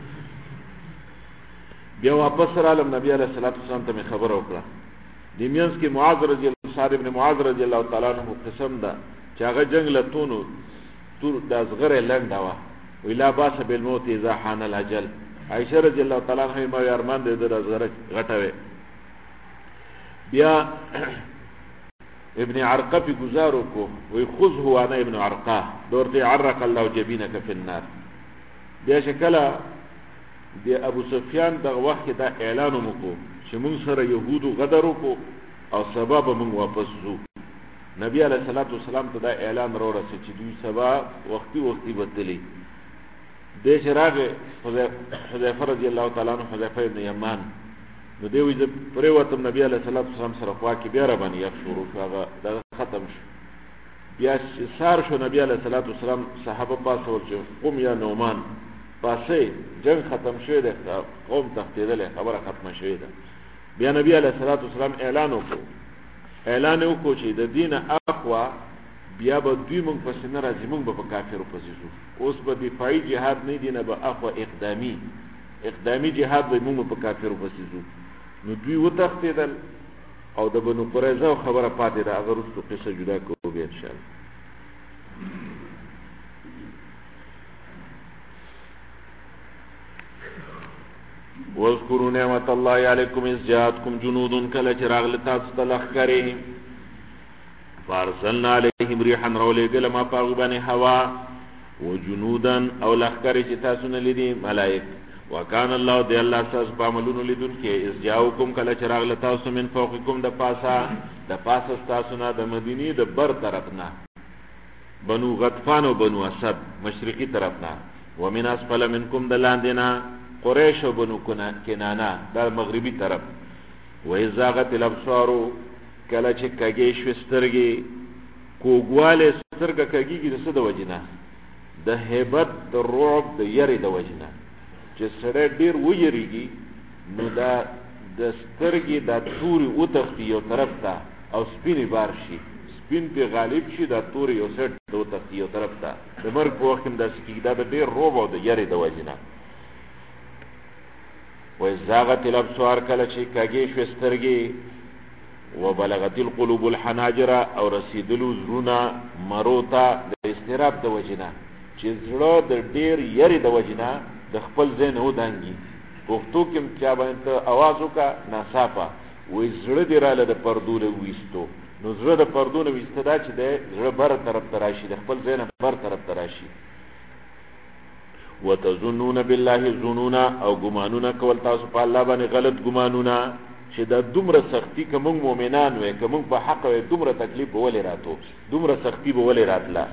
بیا واپس رالم نبی علیه الصلاۃ والسلام ته مې خبره وکړه دې منځ کې سعد ابن معاذ رضی الله تعالی عنہ قسم ده چې هغه جنګ له تور د اصغره لنډه وه وی لا باس بالموت اذا حان الاجل عائشه رضی الله تعالی عنها ما ارمان دې د اصغره غټوي بیا ابن عرقه په گزارو کو وی خذه وانا ابن عرقه دورته عرق الله جبينك في النار بیا شکله د ابو سفیان دغه وخت دا اعلان وکړو چې موږ سره يهودو غدر وکړو او سبب موږ واپس ځو نبی علیه الصلاۃ والسلام ته دا اعلان راورسېد چې دوی سبا وختي بدلی د شراغه حذیفه رضی الله تعالی عنہ حذیفه ابن یمان نو دی وی پرې وته نبی علیه الصلاۃ والسلام سره خوا کې بیا را باندې یخ شروع هغه دا ختم شو بیا سار شو نبی علیه الصلاۃ والسلام صحابه پاسه ورچو قوم یا نومان پاسه جنگ ختم شوی دی قوم تښتېدل خبره ختمه شوې ده بیا نبی علیه الصلاۃ والسلام اعلان وکړو چې د دین اقوا بیا به دوی مونږ پسې نه راځي مونږ به په کافرو پسې ځو اوس به دفاعي جهاد نه دی نه به اقوا اقدامي جهاد به مونږ په کافرو پسې ځو نو دوی وتښتېدل او د بنو قریظه خبره پاتې ده هغه وروستو قصه جدا کوو بیا انشاءالله واذکروا نعمت الله علیکم اذ جاءتکم جنود کله چې راغله تاسو ته لښکرې فارسلنا علیهم ریحا راولېږله ما په هغوی باندې هوا وجنودا او لښکرې چې تاسو نه لیدي ملایک وکان الله دی الله ستاسو په عملونو لیدونکی اذ جاءکم کله چې راغله تاسو من فوقکم د پاسه ستاسو نه د مدینې د بر طرف نه بنو غطفان او بنو اسد مشرقي طرف نه ومن اسفل منکم د لاندې نه قریش و بنو کنانا در مغربی طرف و ازاغت الابصار کله چې کږې شوې سترګې کوږوالی سترګه کږېږي د څه د وجې نه د هیبت د رعب د یرې د وجې نه چې سړی ډېر ویریږي نو دا د سترګې دا تورې وتښتي یو طرف ته او سپینې بار شي سپین پې غالب شي دا تورې یو سټ ته وتښتي یو طرف ته د مرګ په وخت کې هم داسې کېږي دا د ډېر رعب او د یرې د وجې نه وزاغت الابصار کله چې کږې شوې سترګې وبلغت القلوب الحناجر او رسیدلو زړونه مرو ته د اضطراب د وجې نه چې زړه د ډېر یرې د وجې نه د خپل ځای نه ودانګي پښتو کې هم چا باندې ته اواز وکړه ناڅاپه وایي زړه دې راله د پردو نه ویستو نو زړه د پردو نه ویسته دا چې د زړه بر طرف ته راشي د خپل ځای نه بر طرف ته راشي وتظنون بالله ظنونا او ګمانونه کول تاسو په الله باندې غلط ګمانونه چې دا دومره سختی که موږ مؤمنان وې که موږ په حق وې دومره تکلیف به ولې راتو دومره سختی به ولې راتله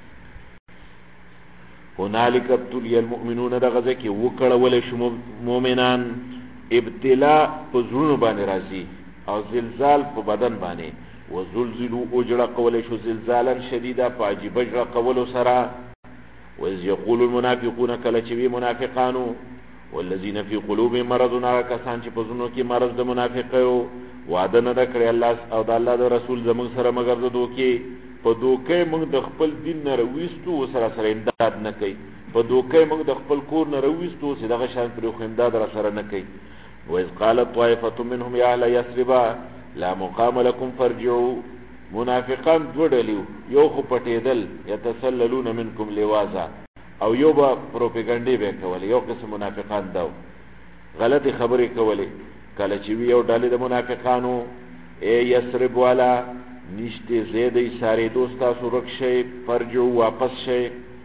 هنالک ابتلی المؤمنون دغه ځای کې وکړولی شو مؤمنان ابتلا په زړونو باندې راځي او زلزال په بدن باندې وزلزلوا اجړه کولی شو زلزالا شدیدا په عجیبه اجړه کولو سره وإذ يقول المنافقون کله چې وي منافقانو والذین فی قلوبهم مرض کسان چې په زړونو کې مرض د منافقیو وعده نه ده کړې الله او د الله د رسول زموږ سره مګر د دوکې په دوکې موږ د خپل دین نه راویستو سره امداد نه کوي په دوکې موږ د خپل کور نه راویستو چې دغه شان پرې خو امداد را سره نه کوي وإذ قالت طائفة منهم يا أهل يثرب لا مقام لكم فارجعوا منافقان دوه ډلې یو خو پټېدل یتسللون منکم لوازا او یو به پروپاګاندا به کولې یو قسم منافقان دا غلطي خبرې کولې کله چې یو ډلې د منافقانو ای یثرب والا نشته زیدې ساري دوستا سورک شي فرجو واپس شي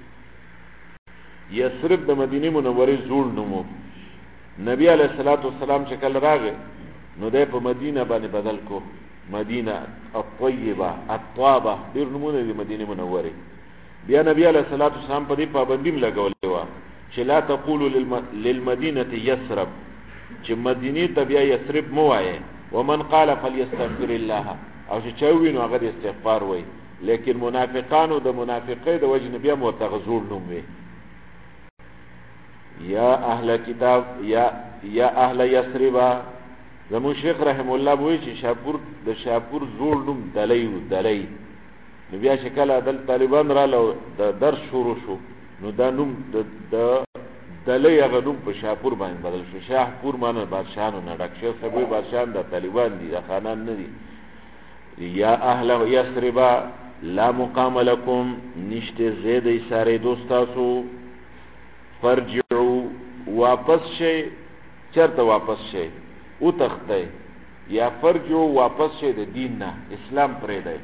یثرب د مدینه منوره زول نومو نبی علیہ الصلوۃ والسلام چې کله راغی نو د په مدینه باندې بدل کو مدینه الطیبه الطابه ډیر نمونه د مدینه منوره بیا نبی علیہ الصلوۃ والسلام په دې پابندیم لګولې و چې لا تقولوا للمدینه یثرب چې مدینه ته بیا یثرب مو وایي ومن قال فليستغفر الله او چې چوي نو هغه استغفار وایي لیکن منافقانو د منافقۍ د وجه بیا متغزول نوم وي یا اهل کتاب یا اهل یثرب زمو شیخ رحم الله وایي چې شاپور زوړ نوم دلی نو بیا شکل عدل طالبان را لو د درس شروع شو نو دا نوم د دلی هغه نوم په شاپور باندې بدل شو شاهپور معنی بادشاهانو نه ډک شو سبوی بادشاهان د طالبان دي د خانان نه دي یا اهل یثرب لا مقام لكم نشته زید اشاره دوستاسو فرجعوا واپس شي چرته واپس شي او تخته یا فرجعوا واپس شي د دین نه اسلام پرې دی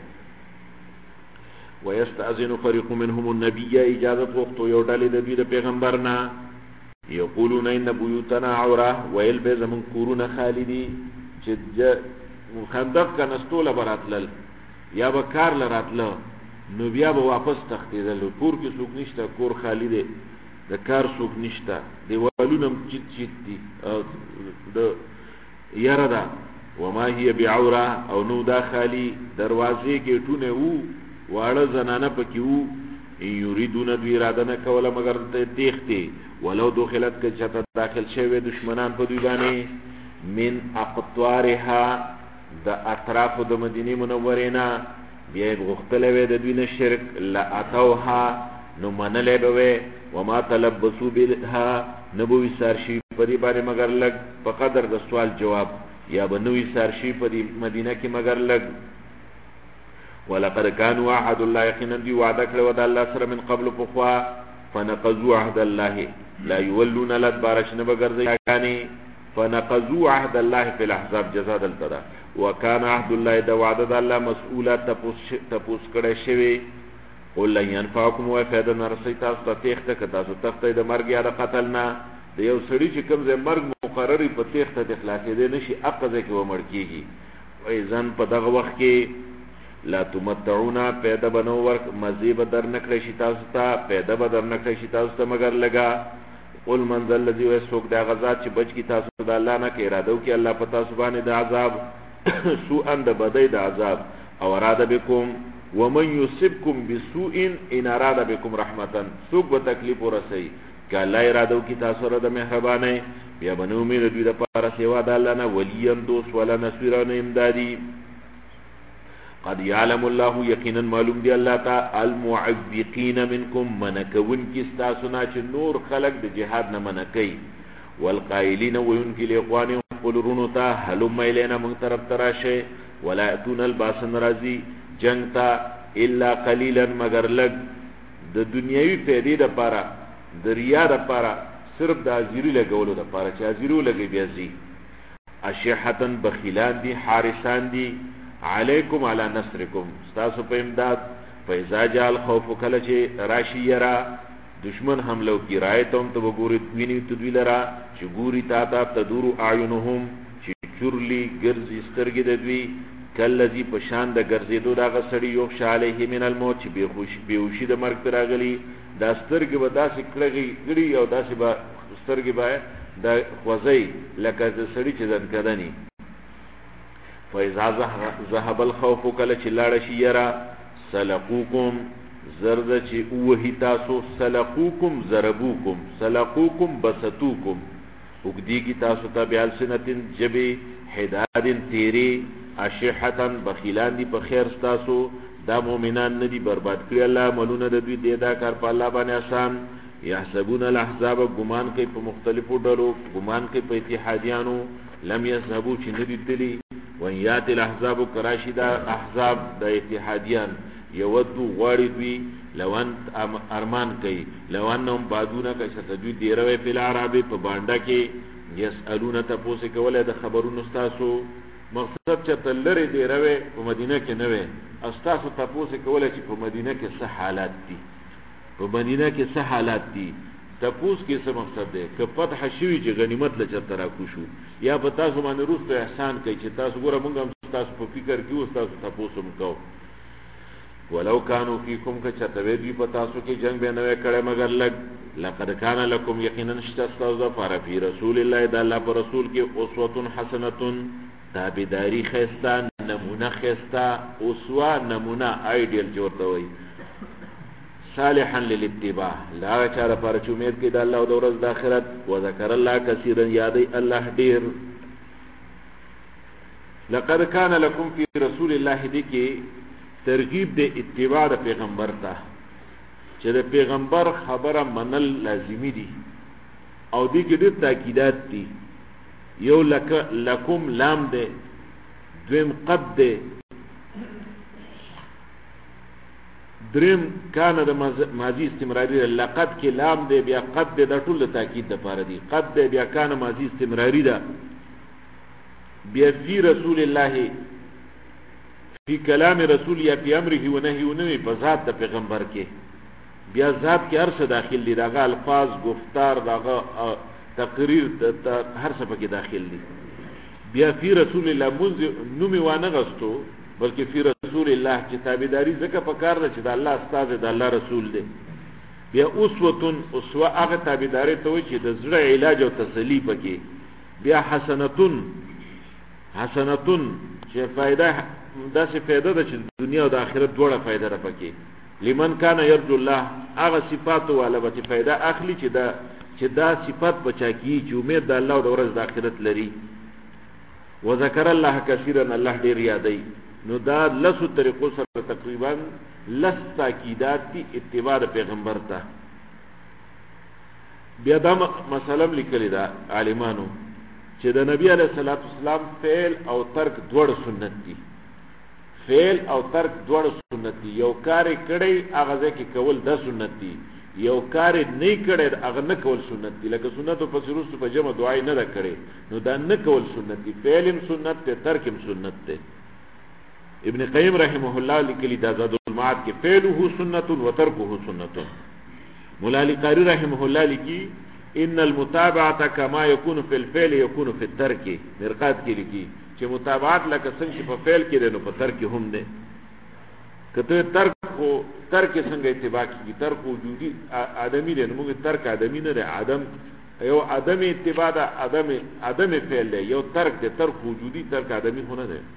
ويستأذن فريق منهم النبي اجازه وخت یو ډلې د دې پیغمبرنا یقولون ان بيوتنا عوره ويلبز من كورنا خالدي چې خندق کنستوله براتل یا به کار لراتل نو بیا به واپس تختیدل کور کې څوک نشته کور خالی دی د کار څوک نشته دیوالونه چیت دي د یاره ده وما هي بعوره او نو دا خالی دروازې کې ټونه وو واړه زنانه پکې وو یریدون دوی اراده نه کوله مگر تېښتې ولو دخلت که چېرته داخل شوی دشمنان په دوی باندې من اقطارها د اطرافو د مدینې منورې نه بیا یې غوښتلی وی د دوی نه شرک لاتوها نو منلی به وی وما تلبسو بها نه به ویسار شي په دې باندې مګر لږ په قدر د سوال جواب یا به نه ویسار شي په دې مدینه کې مګر لږ ولقد كانوا عهد الله يقينا دي وعده کړو د الله سره من قبل پخوا فنقضوا عهد الله لا يولون الادبار شنه بغرځي کانی فنقضوا عهد الله في الاحزاب جزاء التدا وكان عهد الله د وعده الله مسؤوله تپوس کړه شوی قل ينفعكم وفاده نرسي تاسو ته تخته ک تاسو تخته د مرګ یا د قتل نه د یو سړي چې کوم ځای مرګ مقرري په تخته د خلاصې دي نشي اقزه کې و مړ کیږي ایزن په دغه وخت کې لا تمتعونا پیدا بنو ورک مزیب در نکړی شي تاسو ته پیدا به در نکړی شي تاسو ته مگر لگا قل من ذا الذي يسوق دا غزاد چې بچ کی تاسو د الله نه کې اراده وکي الله په تاسو باندې د عذاب سوء د بدای د عذاب او اراده بكم ومن يصبكم بسوء ان اراد بكم رحمتا سوء به تکلیف ورسي که الله اراده وکي تاسو سره د مهرباني بیا بنو امید دوی د پاره سیوا د الله نه ولیم دوست ولا نصيران امدادي قد يعلم الله يقينا معلوم دی الله تعالی المعذقين منكم منکون کی استاسنا چې نور خلق د جهاد نه منکای والقائلين وينكل اخوانهم قلرون تا هلم الينا من طرف تراشه ولا اتون الباسن رازي جنگ تا الا قليلا مگر لگ د دنیوي فائدې د پاره د ریا د پاره صرف د ازيري لګولو د پاره چې ازيرو لګي بیا زی اشحتن بخیلان دي حارسان دي علیکم علی نصرکم ستاسو په امداد فاذا جاء الخوف کله چې راشي یرا دشمن حملو کی رایتهم تو وګوري ویني تدوی لرا چې ګوري تا تدور اعینهم چې چورلی ګرځي سترګې د دوی کلذي پشان د ګرځېدو دا غسړي یو شاله من الموت چې بهوشي د مرګ راغلي دا سترګې به داسې کړي او داسې به سترګې به د خوځي لکه د سړي چې ځن کدني فاذا ذهب الخوف کله چې لاړ شي یرا سلقوکم زرد چې اوهی تاسو سلقوکم ضربوکم سلقوکم بسطوکم وګدی کی تاسو ته بیال سنتن جبی حدادن تیری اشحتن بخیلان دی په خیر تاسو دا مؤمنان ندی برباد کړی الله ملونه د دوی دیدا کار په الله باندې آسان یحسبون الاحزاب گمان کوي په مختلفو ډلو گمان کوي په اتحادیانو لم يذهبوا چې ندی تلی ویات الاحزاب کراشدا احزاب د اتحادیان یودو غواړي دوی لوان ارمان کوي لوانهم بادونه که ستدوی دیروي په العربی په باندې کې يسالون تاسو کوله د خبرونو تاسو مقصد چې تلری دیروي په مدینه کې نه وي استاسو تاسو کوله چې په مدینه کې څه حالات دي په مدینه کې څه حالات دي تاسو کې څه مقصد ده که فتح شوی چې غنیمت لچر ترا کو شو یا په تاسو باندې روز ته احسان کوي چې تاسو ګوره مونږ هم تاسو په فکر کې اوس تاسو هم کو ولو كانوا فيكم كچتوي دی پتا سو کې جنگ به نه کړه مگر لګ لقد كان لكم يقينا استغفر في رسول الله د الله پر رسول کې اسوه حسنه تابعداري خيستا نمونه خيستا اسوه نمونه ايديال جوړته وي صالحا للاتباع لا چار پر امید کې د الله او د ورځ د آخرت وذكر الله كثيرا یادي الله ډیر لقد كان لكم في رسول الله دي کې ترغیب د اتباع د پیغمبر ته چې د پیغمبر خبره منل لازمی دي او دې کې د تاکیدات دي یو لکم لام ده دویم قد ده دریم کان د ماضی استمراری لقد کې لام ده بیا قد ده د ټول تاکید د پاره دي قد ده بیا کان ماضی استمراری ده بیا فی رسول الله فی کلام رسول یا فی امره و نهی و نهی په ذات د پیغمبر کې بیا ذات کې هر څه داخل دي دغه الفاظ گفتار دغه تقریر هر څه پکې داخل دي بیا فی رسول الله منذ نومي وانه غستو بلکې فی رسول الله چې تابعداري زکه پکار ده چې د الله استاد د الله رسول دی بیا اسوه هغه تابعداري ته وي چې د زړه علاج او تسلی پکې بیا حسنتون چې فائدہ داسې فائدہ ده چې دنیا او د آخرت دواړه فائدہ را پکې لمن کان یرجو الله هغه صفات والا به فائدہ اخلي چې دا صفات بچا کی چې امید د الله او د ورځ د آخرت لري وذكر الله كثيرا الله ډیر یادای نو دا لسو طریقو سره تقریبا لس تاکیدات دي اتباع پیغمبر ته بیا دا مسلم لیکلی دا عالمانو چې د نبی علیه الصلاۃ والسلام فعل او ترک دوړ سنت دي فعل او ترک دوړ سنت دي یو کار کړي هغه ځکه کول د سنت دي یو کار نه کړي هغه نه کول سنت دي لکه سنت په سروس په جمع دعای نه کړي نو دا نه کول سنت دي فعلم سنت ته ترکم سنت ته ابن قیم رحمه الله لیکلی دا زاد المعاد کې فعله سنت و ترکه سنت مولا علی قاری رحمه الله لیکي ان المتابعه كما يكون في الفعل يكون في الترك مرقات کې لیکي چې متابعت لکه څنګه په فعل کې ده نو په ترک هم ده کته ترک څنګه اتباع کی ترک وجودي ادمي ده نو موږ ترک ادمي نه ده عدم یو عدم اتباع ده عدم فعل ده یو ترک ده ترک وجودي ترک ادمي هونه ده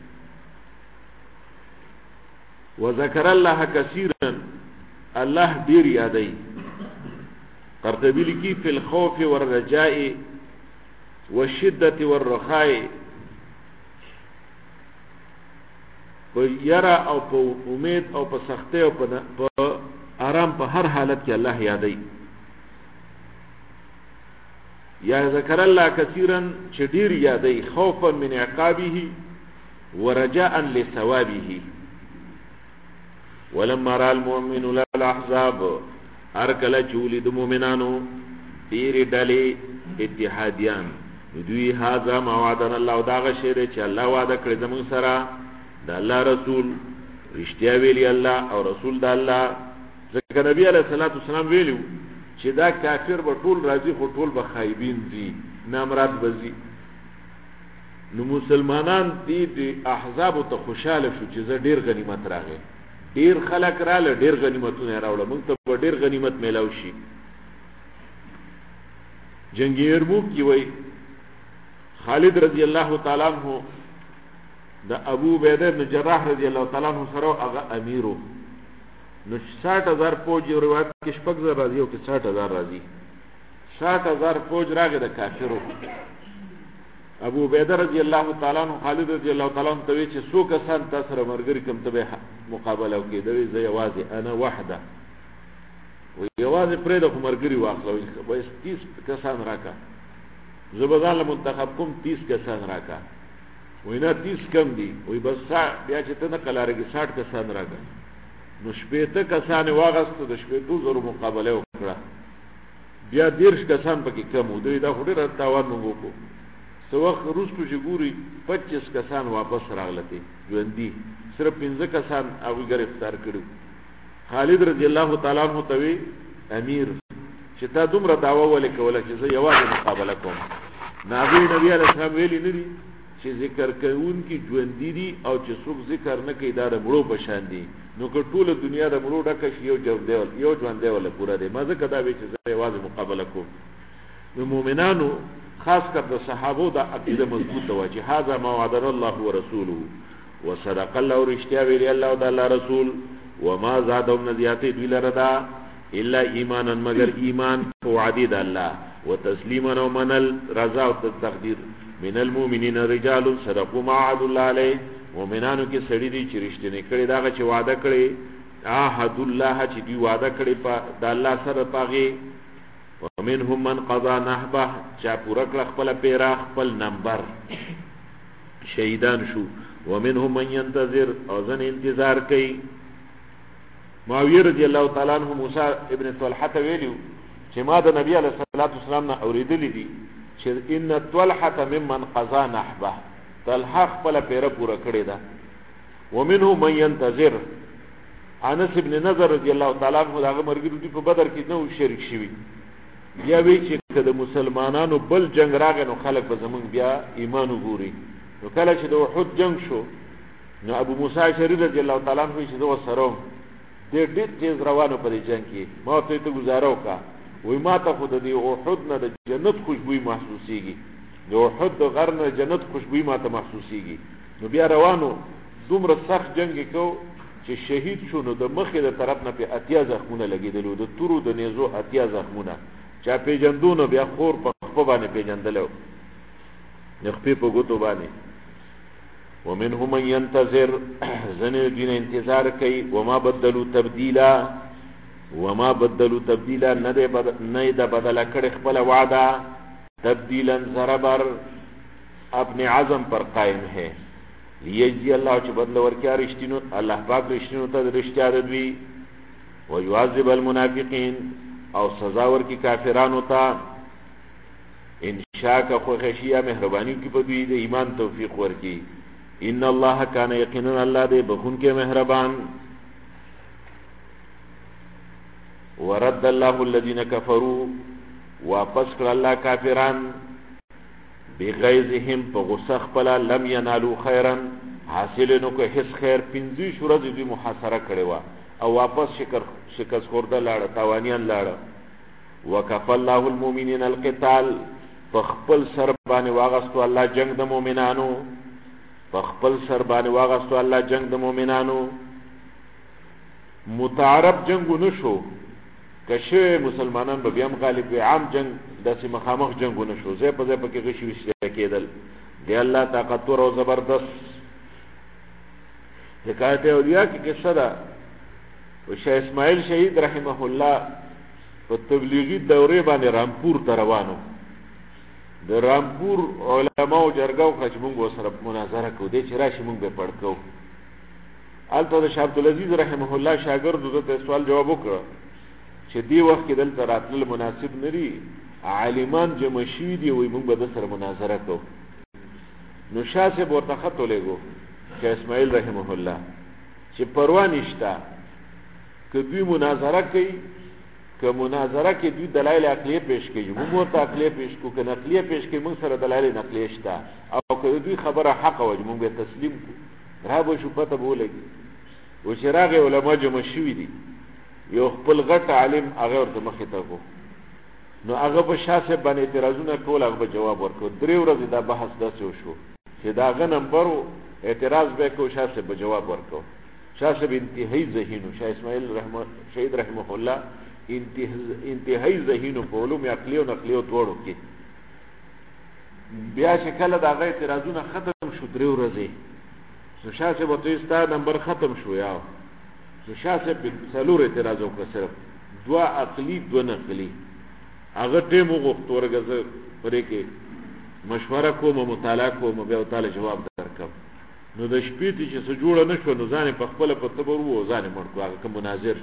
وذكر الله كثيرا الله ډیر یادای قرطبی لیکي فی الخوف والرجاء والشده والرخاء په یرا او په امید او په سختي او په آرام په هر حالت کې الله یادای یا ذکر الله کثیرا شدیر یادای خوفا من عقابه ورجاء لثوابه ولما را المؤمنون الاحزاب ارکل چولید مومنانو دیر ډلې اتحادیان دوی هاذا ما وعدنا الله دا غشره چې الله وعده کړی زموږ سره د الله رسول رښتیا ویلی الله او رسول د الله ځکه نبی علیہ الصلوۃ والسلام ویلو چې دا کافر به ټول راځي خو ټول به خایبین دي نامراد بزي نو مسلمانان دي د احزاب ته خوشاله شو چې زه ډیر غنیمت راغی ډیر خلک رااله ډیر غنیمتونه راوړل موږ ته ډیر غنیمت میلاو شي جنگ یرموک کی وای خالد رضی الله تعالی عنہ د ابو عبیده بن جراح رضی الله تعالی عنہ سره هغه امیرو نو 60000 فوج روایت کې شپږ زره راځي او کې 60000 راځي 60000 فوج راغی د کافرو ابو عبیده رضی الله تعالی عنہ خالد رضی الله تعالی عنہ ته چې څو کسان تاسو سره مرګري کوم ته مقابله وکړي دوی زه یوازې انا وحده و یوازې پرې د مرګري واخلو وایي 30 کسان راکا زبدان منتخب کوم 30 کسان راکا وینا 30 کم دي وای بس بیا چې ته نه کلارګي 60 کسان راکا نو شپېته کسان واغست د شپېتو زرو مقابله وکړه بیا 10 کسان پکې کم و دوی دا خوري راځوان موږ کو سو وخت روستو چې ګوري 25 کسان واپس راغلته ژوندۍ صرف 15 کسان هغه گرفتار کړو خالد رضی الله تعالی عنہ توی امیر چې تا دومره دعوا ولیکوله چې زه یوازې مقابله کوم نبی علیہ السلام ویلی نه دي چې ذکر کوون کی ژوندۍ دي او چې څوک ذکر نه کوي دا مړو بشان دي نو که ټوله دنیا د مړو ډکه شي یو ژوندۍ ولا پورا دی ما ځکه دا وی چې زه یوازې مقابله کوم نو مؤمنانو خاص کر د صحابو دا عقیده مضبوطه و چې هاذا ما وعدنا الله ورسوله وصدق الله ورشتیا ویلی الله او د الله رسول وما زادهم نزیاتی دوی لردا الا ایمانا مگر ایمان وعدی د الله وتسلیما ومنل رضا او تقدیر من المؤمنین رجال صدقوا ما عهد الله علیه مؤمنانو کې سړي دي چې رښتینی کړي دا چې وعده کړي عهد الله چې دی وعده کړي په د الله سره پاغي ومنهم من قضى نحبه چا پورا کړ خپل پیرا خپل نمبر شهیدان شو ومنهم من ينتظر او ځن انتظار کوي معاویه رضی الله تعالی عنہ موسی ابن طلحه ویلو چې ما د نبی علیه الصلاۃ والسلام نه اوریدلې دي چې ان طلحه ممن قضى نحبه طلحه خپل پیرا پورا کړی دا ومنهم من ينتظر انس ابن نضر رضی الله تعالی عنہ هغه مرګ دی په بدر کې نو شریک شوی بیا وی چې د مسلمانانو بل جنگ راغی نو خلک به زمونږ بیا ایمان وګوري نو کله چې د احد جنگ شو نو ابو موسی اشعری رضی الله تعالی عنہ چې زه سره د ډېر تیز روانو په جنگ کې ما ته گزارو کا وای ما ته خود د احد نه د جنت خوشبوئی محسوسيږي د احد د غر نه جنت خوشبوئی ما ته محسوسيږي نو بیا روانو دومره سخت جنگ کو چې شهید شو نو د مخې د طرف نه په اتیا زخمونه لګیدلو د تورو د نيزو اتیا زخمونه چا پیجندونو بیا خور په خپل باندې پیجندلو نخپې په ګوتو باندې ومنهم من ينتظر زن دین انتظار کوي وما بدلوا تبديلا نه د بدل کړي خپل وعده تبديلا ضربر اپنے عزم پر قائم ہے لیجزی الله چې بدل ورکیا رښتینو الله پاک رښتینو ته رښتیا دوی ويعذب المنافقين او سزا ورکی کافرانو ته ان شاء خو خشیه مهربانی کی په دوی د ایمان توفیق ورکی ان الله کان یقینا الله دې بخون کې مهربان ورد الله الذين كفروا واپس کړ الله کافران بغیظهم په غصه خپل لم ينالوا خيرا حاصل نو کو هیڅ خیر 15 شورز دې محاصره کړي وا او واپس شکست خورده لاړه تاوانیان لاړه وکف الله المؤمنین القتال فخپل سر باندې واغستو الله جنگ د مؤمنانو فخپل سر باندې واغستو الله جنگ د مؤمنانو متعارب جنگ نشو کشه مسلمانان به بیا غالب عام جنگ داسې مخامخ جنگ نشو زه په ځای پکې غشي وشته کېدل دی الله طاقت او زبردست حکایت اولیاء کی قصه ده شیخ اسماعیل شهید رحمه الله په تبلیغی دوره باندې رامپور ته روانو د رامپور علماو جرګاو خشمونږ سره مناظره کو دي چې راشي مونږ به پړکو البته د شاه عبدالعزيز رحمه الله شاګرد ته سوال جواب وکړ چې دی وخت کې دلته راتل مناسب نری عالمان جمشیدی وي مونږ به سره مناظره کو نو شاه سے ورته خط ولېګو چې اسماعیل رحمه الله چې پروا نشتا که دوی مناظره کوي که مناظره کې دوی دلایل عقلیه پیش کوي موږ ورته عقلیه پیش کوو که نقلیه پیش کوي موږ سره دلایل نقلیه شته او که دوی خبره حق وي موږ به تسلیم کوو را به شو پته به ولګي و چې راغې علما جمع شوي دي یو خپل غټ عالم هغه ورته مخې ته کو نو هغه په شاه صاحب باندې اعتراضونه کول هغه به جواب ورکړو 3 ورځې دا بحث داسې وشو چې دا هغه نمبر اعتراض به کو شاه صاحب به جواب ورکړو شاه صاحب انتهایی ذهینو شاه اسماعیل شهید رحمه الله انتهایی ذهینو په علوم عقلی او نقلی او دواړو کې بیا چې کله دا هغه اعتراضونه ختم شو 3 ورځې نو شاه صاحب ته ستا نمبر ختم شو یا نو شاه صاحب څلور اعتراض وکړ صرف 2 عقلی 2 نقلی هغه ټیم وغوښت ورګه زه پرې کې مشوره کوم مطالعه کوم بیا تعالی جواب درکم نو د شپې چې څه جوړه نشو نو ځان په خپل په تبر وو ځان مړ کو هغه کوم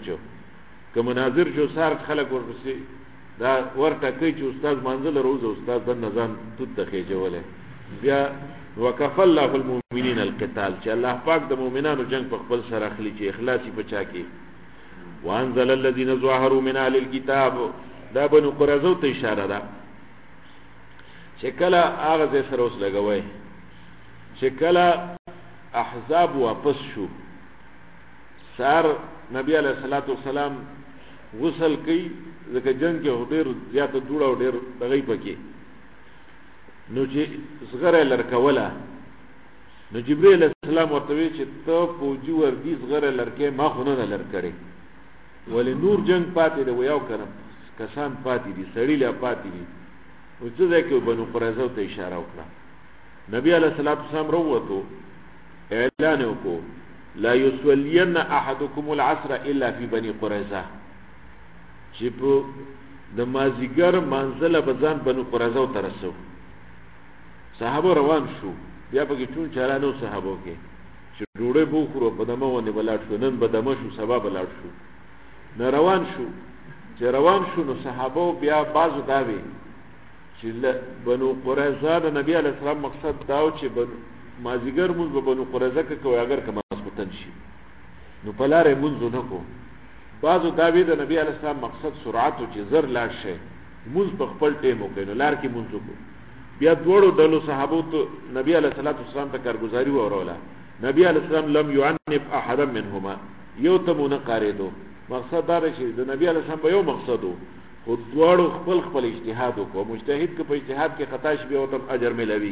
مناظر چې سار خلک ورپسې دا ورته کوي چې استاد منزل روزه استاد د نظام توت خېجوله بیا وکف الله المؤمنین القتال چې الله پاک د مؤمنانو جنگ په خپل سره اخلي چې اخلاصي بچا کې وانزل الذين ظاهروا من اهل الكتاب دا بنو قرظه ته اشاره ده چې کله هغه ځای سره اوس لګوي چې کله احزاب واپس شو سار نبی علیہ الصلوۃ والسلام غسل کوي ځکه جنگ کې ډېر زیاته دوړه او ډېر دغې پکې نو چې صغره لړکوله نو جبرئیل السلام ورته وی چې ته فوجي وردی صغره لړکې ما خو نه لړکړې ولې نور جنگ پاتې دی ویاو کنه کسان پاتې دي سړی لا پاتې دي او څه ځکه بنو قریظه ته اشاره وکړه نبی علیہ الصلوۃ والسلام وروته اعلان وکړ لا يصلين احدكم العصر الا في بني قريظه چې په د مازیګر منزله بزان بنو قريظه ترسو صحابه روان شو بیا پکې چون چلانو صحابه کې چې ډوړې بوخرو په دمه ونه بلاټ شو نن په دمه شو سبا بلاټ شو نه روان شو چې روان شو نو صحابه بیا بازو داوي چې بنو قريظه د نبی علیہ السلام مقصد داو چې مازیګر مونږ به بنو قريظه کې کوي اگر کما مسکوتن شي نو پلاره مونږ نه کو بعضو داوی د نبی علیہ السلام مقصد سرعت او چې زر لاړ شي مونږ په خپل ټیم وکړو لار کې مونږ کو بیا دوړو دلو صحابو ته نبی علیہ السلام ته کارګزاري وروله نبی علیہ السلام لم يعنف احد منهما یو ته مونږ قاریدو مقصد دا چې د نبی علیہ السلام په یو مقصدو خو دوړو خپل اجتهاد وکړو مجتهد که په اجتهاد کې خطا شي بیا ورته اجر ملوي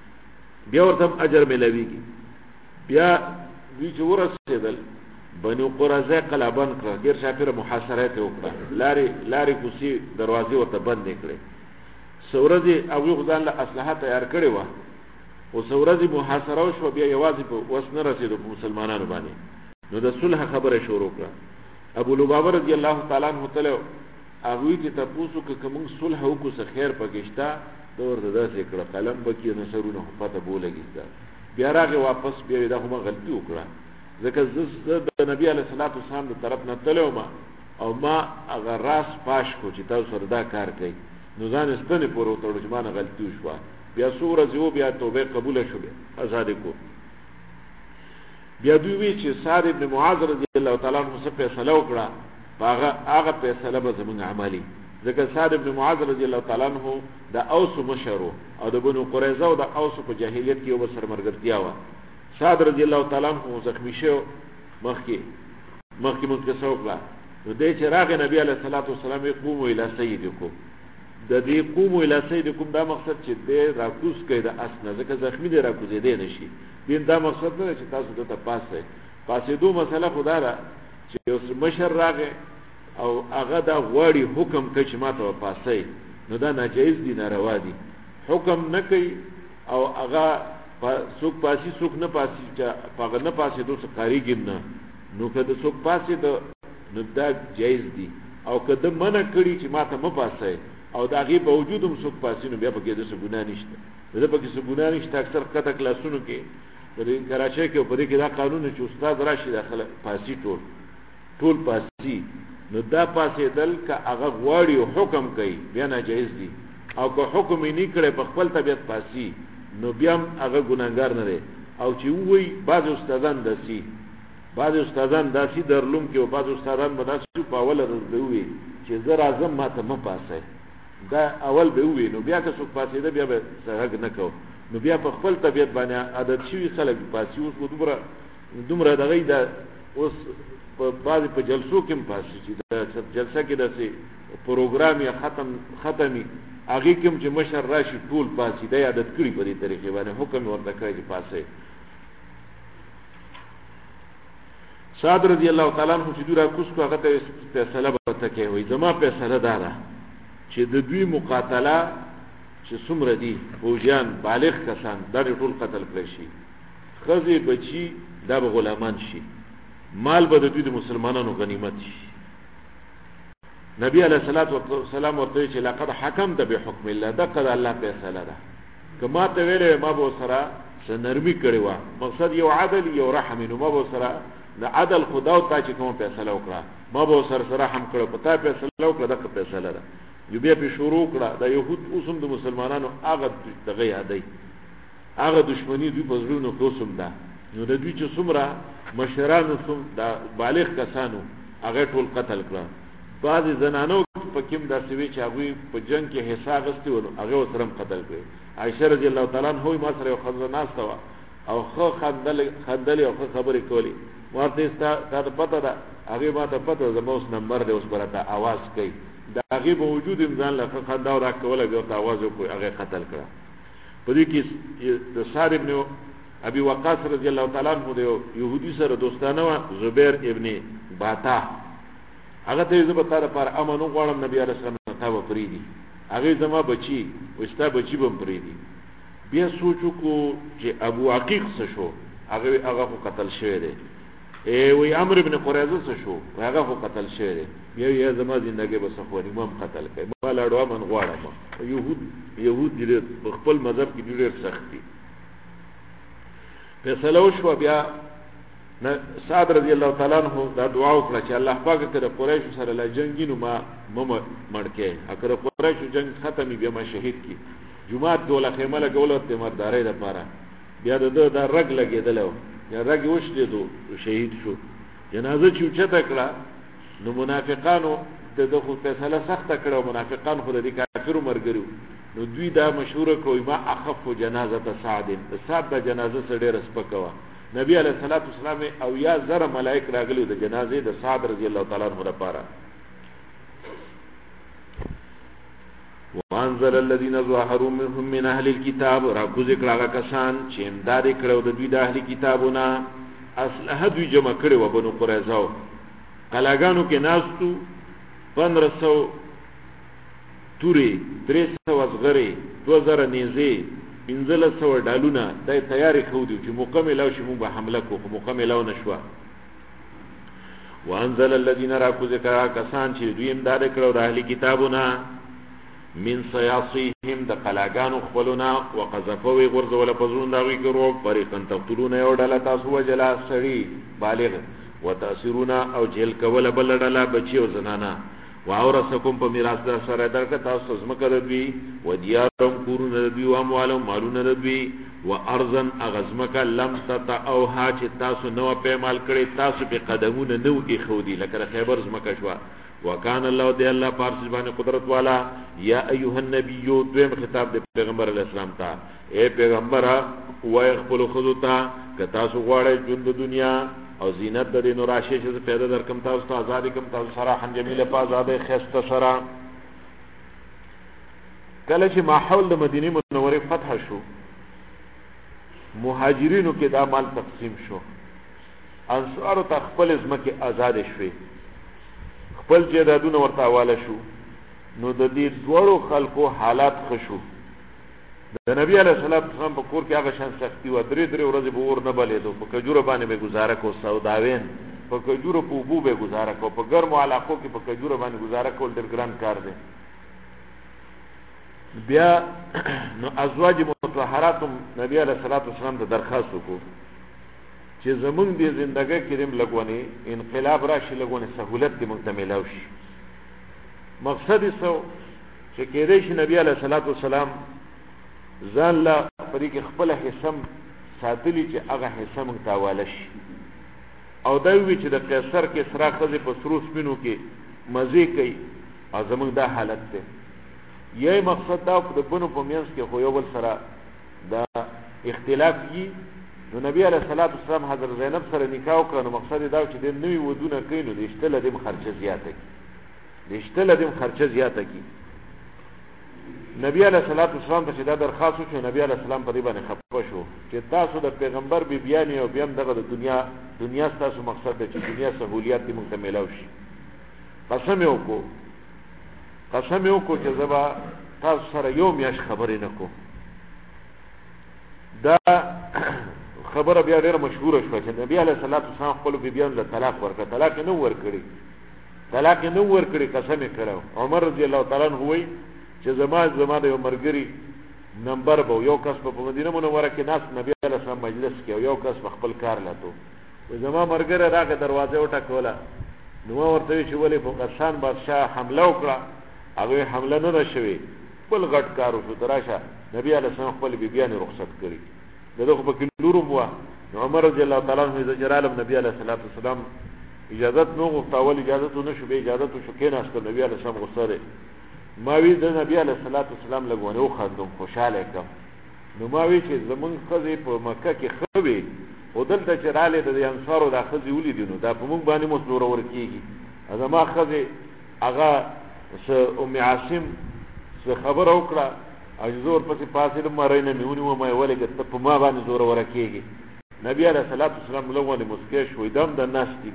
بیا دوی چې ورسېدل بنو قرظه قلابن کړ غیر شاپیره محاصره ته وکړه لاري کوسي دروازې ورته بند کړې سورځي او غزان له اسلحه تیار کړې و او سورځي محاصره شو بیا یوازې په وسنه رسیدو مسلمانانو باندې نو د صلح خبره شروع کړه ابو لبابه رضی الله تعالی عنہ تعالی هغه چې تاسو کوم صلح وکړو څه خیر پکښتا دور داسې کړه قلم بکی نصرونه پته بولګی بیا راغی واپس بیا دا هم غلطي وکړه ځکه د نبی علیہ الصلوۃ والسلام د طرف نه تلو ما او ما هغه راس پاش کو چې تاسو سره دا کار کوي نو ځان استنه پورو تړو چې ما نه غلطي وشوه بیا سوره جو بیا توبه قبول شوه آزاد کو بیا دوی وی چې سعد ابن معاذ رضی الله تعالی عنہ څخه فیصله وکړه هغه فیصله به زموږ عملی ځکه سعد ابن معاذ رضی الله تعالی عنہ د اوس مشرو او د بنو قریظه او د اوس په جاهلیت کې یو سره مرګرتیا و سعد رضی الله تعالی عنہ زخمی شو مخکې مونږ څه وکړه نو دې چې راغی نبی علیہ الصلوۃ والسلام قوموا الی سیدکم د دې قوموا الی سیدکم دا مقصد چې دې راکوس کړي د اسنه ځکه زخمی دې راکوزې دې نشي دین دا مقصد نه چې تاسو ته پاسې دوه مسله خدا را چې اوس مشر راغی او هغه دا غواړي حکم کوي چې ماته پاسې نو دا ناجایز دي ناروا دي حکم نه کوي او هغه څوک پاسي څوک نه پاسي چې هغه نه پاسي دوه قاریږي نه نو کله څوک پاسي نو دا جایز دي او کله منع کړي چې ماته م پاسي او دا غي په وجود هم څوک پاسي نو بیا پکې د څه ګناه نشته دا پکې څه ګناه نشته اکثر کته کلاسونو کې په کراچۍ کې په دې کې دا قانون چې استاد راشي داخله پاسي ټول پاسي نو دا پاسې دل کا هغه غواړي حکم کوي بیا ناجایز دي او که حکم یې نه کړي په خپل طبيعت پاسي نو بیا هغه ګناګار نه دی او چې وای بعض استادان داسي درلوم کې او بعض استادان مداسو په اوله ورځ دوی چې زه راځم ما ته مه پاسئ. دا اول به ووي نو بیا که څوک پاسېده بیا به غږ نه کوو، نو بیا په خپل طبیعت باندې عادت شوي خلک پاسي. اوس دومره دغه ده، اوس په بعضې په جلسو کې هم پاسي چې جلسه کې داسې پروګرام یا ختمي هغې کې هم چې مشر راشي ټول پاسي. دا عادت کړي په دې طریقې باندې حکم یې ورته کړی چې پاسئ. سعد رضی الله تعالی عنہ چې دوی راکوز کړو هغه ته فیصله به ورته کوي، وایي زما فیصله دا ده چې د دوی مقاتله چې څومره دي فوجیان بالغ کسان دا ټول قتل کړی شي، ښځې بچي دا به غلامان شي، مال به د دوی د مسلمانانو غنیمت شي. نبی علیه الصلاة والسلام ورته چې لقد حکمت بحکم الله، دغه د الله فیصله ده. که ما ته ویلې ما به ورسره څه نرمي کړې وه، مقصد یو عدل یو رحم، نو ما به ورسره د عدل خدا او تا چې کومه فیصله وکړه ما به ورسره رحم کړو، په تا فیصله وکړه دغه فیصله ده. یو بیا پې شروع کړه د یهود اوس هم د مسلمانانو هغه دغه یادوي، هغه دشمني دوی په زړونو کې اوس هم ده. نو د دوی چې څومره مشرانو د بالغ کسانو هغه ټول قتل کړه. بعضې زنانو په کې هم داسې وي چې هغوی په جنګ کې حصه اخیستې وو، هغې ورسره هم قتل کړې. عایشه رضی الله تعالی عنها وایي ما سره یو ښځه ناسته وه او ښه خندلې او ښه خبرې کولې. ما ورته تا ته پته ده؟ هغې ما ته پته ده زما اوس نمبر دی، اوس به راته اواز کوي. د هغې په وجود یې ځان له ښه خندا او راکوله، بیا ورته اواز وکړو، هغې قتل کړه. په دې کې د سعد ابن ابي وقاص رضی الله تعالی عنہ د یهودي سره دوستانه وه، زبیر ابن باتا. هغه ته یې زه به تا دپاره امن وغواړم، نبي علیه السلام تا به پرېږدي؟ هغې زما بچي وایي ستا بچي به هم پرېږدي. بیا سوچ وکړو چې ابو عقیق څه شو؟ هغه خو قتل شوی دی. وایي عمرو ابن قریظه څه شو؟ هغه خو قتل شوی دی. بیا یا زما زندګۍ به څه خوري، ما هم قتل کوي، ما لاړو امن غواړم. یهود دي په خپل مذهب کې ډېر سخت دي. فیصله وشوه. بیا سعد رضی الله تعالی عنہ دا دعا وکړه چې الله پاک که د قریشو سره لا جنګي نو ما مړ کړې، که د قریشو جنګ ختمي بیا ما شهید کړي. جومات دوله خیمه لګوله د مردارۍ دپاره. بیا د ده دا رګ لګېدلی و، یا رګ یې وشلېدو، شهید شو. جنازه چې اوچته کړه نو منافقانو د ده خو فیصله سخته کړه، او منافقان خو د دې کافرو ملګري نو دوی دا مشهوره کړو ما اخف جنازه سعد، د سعد د جنازه څه ډېره سپکه وه. نبی علیه الصلاة والسلام او یا زره ملائک راغلي د جنازې د سعد رضی الله تعالی عنہ لپاره. وانزل الذين ظاهروا منهم من اهل الكتاب، راکوز کړه هغه کسان چې امداد کړو د دوی د اهل کتابونه، اسلحه دوی جمع کړې وه. بنو قریظه قلاګانو کې ناستو، 1500 تورې، 300 زغرې، 2000 نیزې، 1500 ډالونه دا تیارې ښودي چې موقع میلاو شي مونږ به حمله کوو، خو موقع میلاو نه شوه. وانزل الذين راکوز کړه کسان چې دوی امداد کړو د اهل کتابونه من صیاصیهم د قلاګانو خپلونه، وقذفوا غرزول په زړونو د هغوی کې رعب، فریقا تقتلون یو ډله تاسو وجله سړي بالغ، وتأسرون او جیل کوله بله ډله بچي او زنانه، واورثکم په میراث در سره درکړه تاسو ځمکه د دوی، ودیارهم کورونه د دوی، واموالهم مالونه د دوی، وارضا هغه ځمکه لم تطئوها چې تاسو نه وه پیمال کړې، تاسو پې قدمونه نه وو ایښودي، لکه د خیبر ځمکه شوه. وکان الله دی الله پارس باندې قدرت والا. یا ایها النبی، دویم خطاب د پیغمبر علیه السلام ته، اے پیغمبره وایي خپلو ښځو ته که تاسو غواړئ ژوند د دنیا او زینت د دې نو راشئ چې زه پیدا درکړم تاسو ته، ازادي کړم تاسو سراحا جمیله په ازادۍ ښایسته سره. کله چې ماحول د مدینې منورې فتح شو، مهاجرینو کې دا مال تقسیم شو، انصارو ته خپل ځمکې ازادې شوې، خپل جیدادونه ورته حواله شو. نو د دې دواړو خلکو حالات ښه شو. د نبی علیه السلام په کور کې هغه شان سختي وه، 3 ورځې به اور نه بلېدو، په کجورو باندې به ګزاره کو، سوداوین په کجورو په اوبو به ګزاره کو، په ګرمو علاقو کې په کجورو باندې ګزاره کول ډېر ګران کار دی. بیا نو ازواج مطهرات نبی علیه السلام ته درخواست وکړو چې زمونږ دې زندګۍ کې دې لږونې انقلاب راشي، لږونې سهولت دې موږ ته میلاو شي. مقصد یې څه چې کېدی شي نبی علیه السلام ځان له په دې کې خپله حصه ساتلي چې هغه حصه موږ ته حواله شي، او دا وي چې د قیصر کسرا ښځې په سرو سپینو کې مزې کوي، او زمونږ دا حالت دی. یی مقصد دا د بنو په منځ کې خو یو بل سره دا اختلاف وي. نو نبی علیه الصلاۃ والسلام حضرت زینب سره نکاح وکړ، نو مقصد دا چې د نوی ودونه کوي نو د اشتله دیم خرچه زیاته کی، د اشتله دیم خرچه زیاته کی. نبی علیه الصلاۃ والسلام ته چې دا درخواست وشو، نبی علیه السلام په دې باندې خفه شو چې تاسو د پیغمبر بیبیانې او بیا هم دغه د دنیا ستاسو مقصد دی چې دنیا سهولیات دې موږ ته میلاو شي. قسم یې وکړو چې زه به تاسو سره یو میاشت خبرې نه کوم. دا خبره بیا ډېره مشهوره شوه چې نبی علیه الصلاۃ والسلام خپلو بیبیانو له طلاق ورکړه. طلاق یې نه ورکړي، قسم یې کړی. عمر رضی الله تعالی عنه وایي چې زما د یو ملګري نمبر به یو کس په مدینه منوره کې ناست نبی علیه السلام مجلس کې، او یو کس په خپل کار لاتو. زما ملګری راغی دروازه وټکوله، نو ما ورته ویل چې ولې په غسان بادشاه حمله وکړه؟ هغه حمله نه ده شوې، بل غټ کار وشو. ته راشه، نبی علیه السلام خپلې بیبیانې رخصت کړي، د ده خو پکې لور هم وه. نو عمر رضی الله تعالی عنه زه چې رالم نبی علیه الصلاۃ والسلام اجازت نه غوښته، اول اجازت ونه شو، بیا اجازت وشو، کېناستل. نبی علیه السلام غوسه دی. ما وی د نبی علیه الصلاۃ والسلام لګونه وخندم، خوشاله کړم. نو ما وی چې زمونږ ښځې په مکه کې ښه وې، خو دلته چې رالې د انصارو دا ښځې ولیدې نو دا په موږ باندې مو زورور کېږي. زما ښځې هغه ام عاصم څه خبره وکړه او زه ورپسې پاڅېدم، ما رینه مې ونیوه، ما یې ولېږه ته په ما باندې زوروره کېږي. نبی علیه الصلاۃ والسلام لږ مسکی شو، دم د ناستې.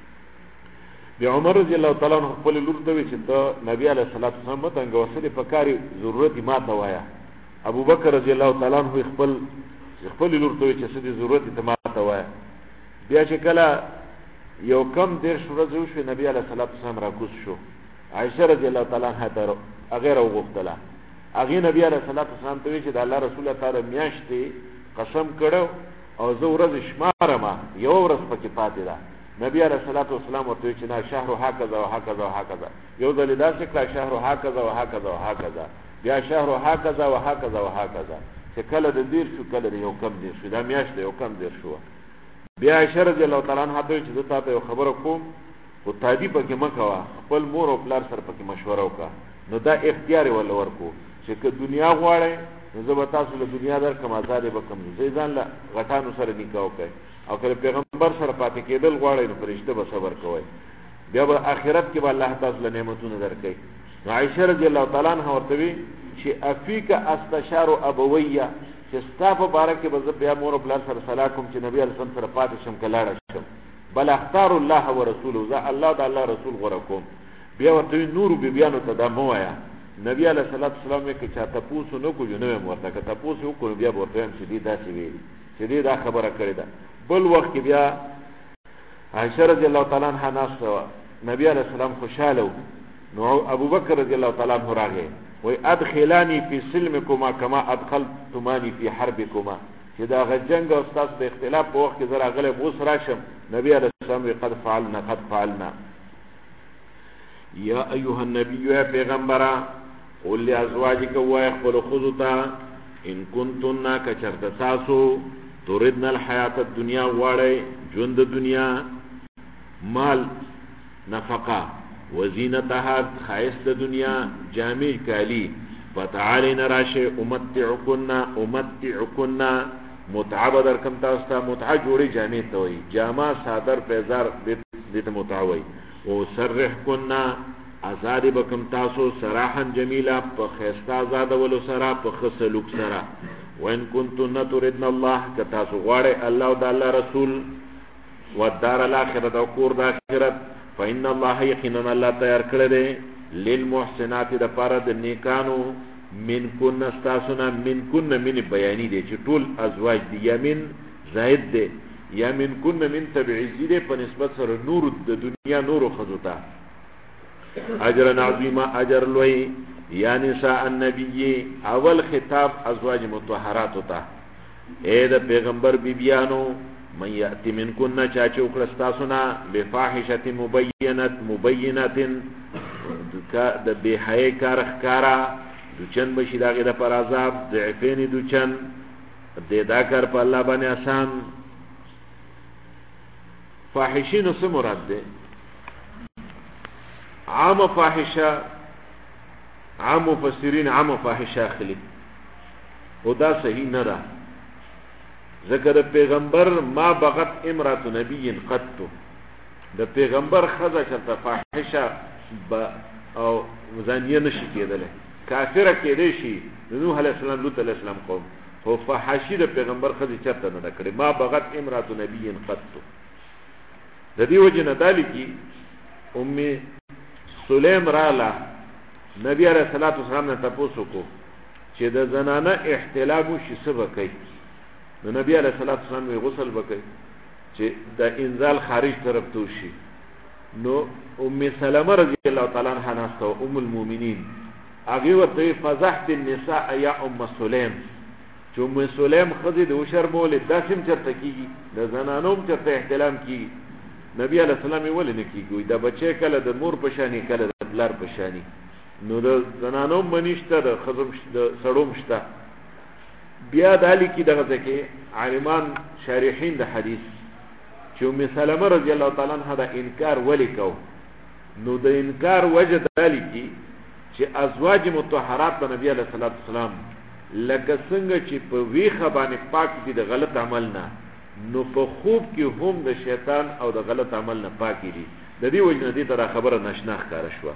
بیا عمر رضی الله تعالی عنه خپلې لور ته وایي چې ته نبی علیه الصلاۃ والسلام مه تنګوه، څه دې په کار ضرورت یې ما ته وایه. ابوبکر رضی الله تعالی عنه خپلې لور ته وایي چې څه دې ضرورت یې ته ما ته وایه. بیا چې کله یو کم 13 ورځې وشوې، نبی علیه الصلاۃ والسلام راکوز شو. عایشه رضی الله تعالی عنها ته هغې راوغوښتله. هغې نبی علیه الصلاۃ والسلام ته وایي چې د الله رسوله تا د میاشتې قسم کړی او زه ورځې شمارم، یوه ورځ پکې پاتې ده. نبی علیه الصلاۃ والسلام ورته وایي چې نه، شهر هکذا و هکذا و هکذا. یو ځل یې داسې کړه شهر هکذا و هکذا و هکذا، بیا شهر هکذا و هکذا و هکذا، چې کله د 10 شو، کله د یو کم 10 شو، دا میاشت د یو کم 10 شو. بیا عایشه رضی الله تعالی عنها ته وایي چې زه تا ته یو خبره کوم، خو تعدي پکې مه کوه، خپل مور او پلار سره پکې مشوره وکړه. نو دا اختیار یې ورله ورکړو چې که دنیا غواړئ نو زه به تاسو له دنیا درکړم، ازاد یې به کړم، زه ځان له غټانو سره نکاح وکړئ، او که پیغمبر سره پاتې کېدل غواړئ نو فرشته به صبر کوئ، بیا به آخرت کې به الله تاسو له نعمتونه درکوي. نو عایشه رضی الله تعالی عنها ورته وایي چې افیک استشار ابویه، چې ستا په باره کې به زه بیا مور او پلار سره صلاح کوم چې نبي علیه السلام سره پاتې شم که لاړه شم، بل اختار الله ورسوله، زه الله د الله رسول غوره کوم. بیا ورته وایي نورو بیبیانو ته دا مه وایه. نبی علیه الصلاۃ والسلام وایي که چا تپوس ونه کړو نو یم ورته، که تپوس یې وکړو بیا به ورته وایم چې دې داسې ویلي، چې دې دا خبره کړې ده. بل وخت کې بیا عایشه رضی الله تعالی عنها ناسته وه، نبی علیه السلام خوشحاله و. نو ابوبکر رضی الله تعالی عنه راغی، وایي ادخلانی فی سلمکما کما ادخلتمانی فی حربکما، چې دا هغه جنګ او ستاسو د اختلاف په وخت کې زه راغلی اوس راشم. نبی علیه السلام وایي قد فعلنا. یا ایها النبی، یا پیغمبره، قل لازواجک، وایي خپلو ښځو ته، ان کنتن که چېرته تاسو تردن الحیات الدنیا غواړئ، ژوند د دنیا، مال، نفقه، وزینتها، ښایست د دنیا، جامې کالی، فتعالین راشئ امتعکن، متعه به درکم تاسو ته. متعه جوړې جامې ته وایي، جامه، صادر، پیزار، دې ته متعه وایي. وسرحکن، ازادې به کم تاسو، سراحا جمیلا، په ښایسته ازادولو سره، په ښه سلوک سره. وان کنتن تردن الله، که تاسو غواړئ الله او د الله رسول، والدار الاخرة، او کور د آخرت، فإن الله، یقینا الله تیار کړی دی، للمحسنات، د پاره د نیکانو، منکن، ستاسونا، منکن من بیانی دی چې ټول ازواج دی، یا من زائد دی، یا منکن من تبعیضی دی په نسبت سره نور د دنیا نورو ښځو ته. اجر عظیما، اجر لوی. یا نساء النبی، اول خطاب ازواج مطهرات ته، اے د پیغمبر بیبیانو، من یأتی منکن، چاچه وکړه ستاسونا، بفاحشة مبینة، د بېحیې کار ښکاره، دوچن بشي د هغې دپاره عذاب، ضعفین دوچن، دا کار په الله باندې آسان. فاحشینو څه مراد دی؟ عامه فاحشه عام مفسرین عام فاحشه اخلي او دا صحیح نه ده ذکر پیغمبر ما بغت امرات نبی قط د پیغمبر خزه چې فاحشه او زانیه نشي کېدله کافره کېدې شي نوح علیہ السلام لوط علیہ السلام قوم هو فحاشی د پیغمبر خزه چرته نه کړي ما بغت امرات نبی قط د دې وجه نه دالی کی ام سلیم رالا نبی علیہ الصلوۃ والسلام نه تاسو کو چې د زنانه احتلام شي سبا کوي نو نبی علیہ الصلوۃ والسلام وی غسل وکړي چې د انزال خارج طرف ته شي نو ام سلمہ رضی الله تعالی عنها ناسته ام المؤمنین هغه ورته فزحت النساء یا ام سلیم چې ام سلیم خدي د وشرمول داسم چرته کیږي د زنانوم چرته احتلام کیږي نبی علیہ السلام ولې نه کیږي دا بچی کله د مور پشانی کله د بلار پشانی نو د زنانوم منیشته د خزم د سړوم شته بیا دالی کی دغه ځکه عالمان شارحین د حدیث چې ام سلمہ رضی الله تعالی عنها دا انکار ولیکو نو د انکار وجه دالی کی چې ازواج مطهرات د نبی علیہ الصلوۃ والسلام لکه څنګه چې په ویخه باندې پاک دي د غلط عمل نه نو په خوب کې هم د شیطان او د غلط عمل نه پاکي دي د دې وجه دې تر خبره نشنا ښکار شو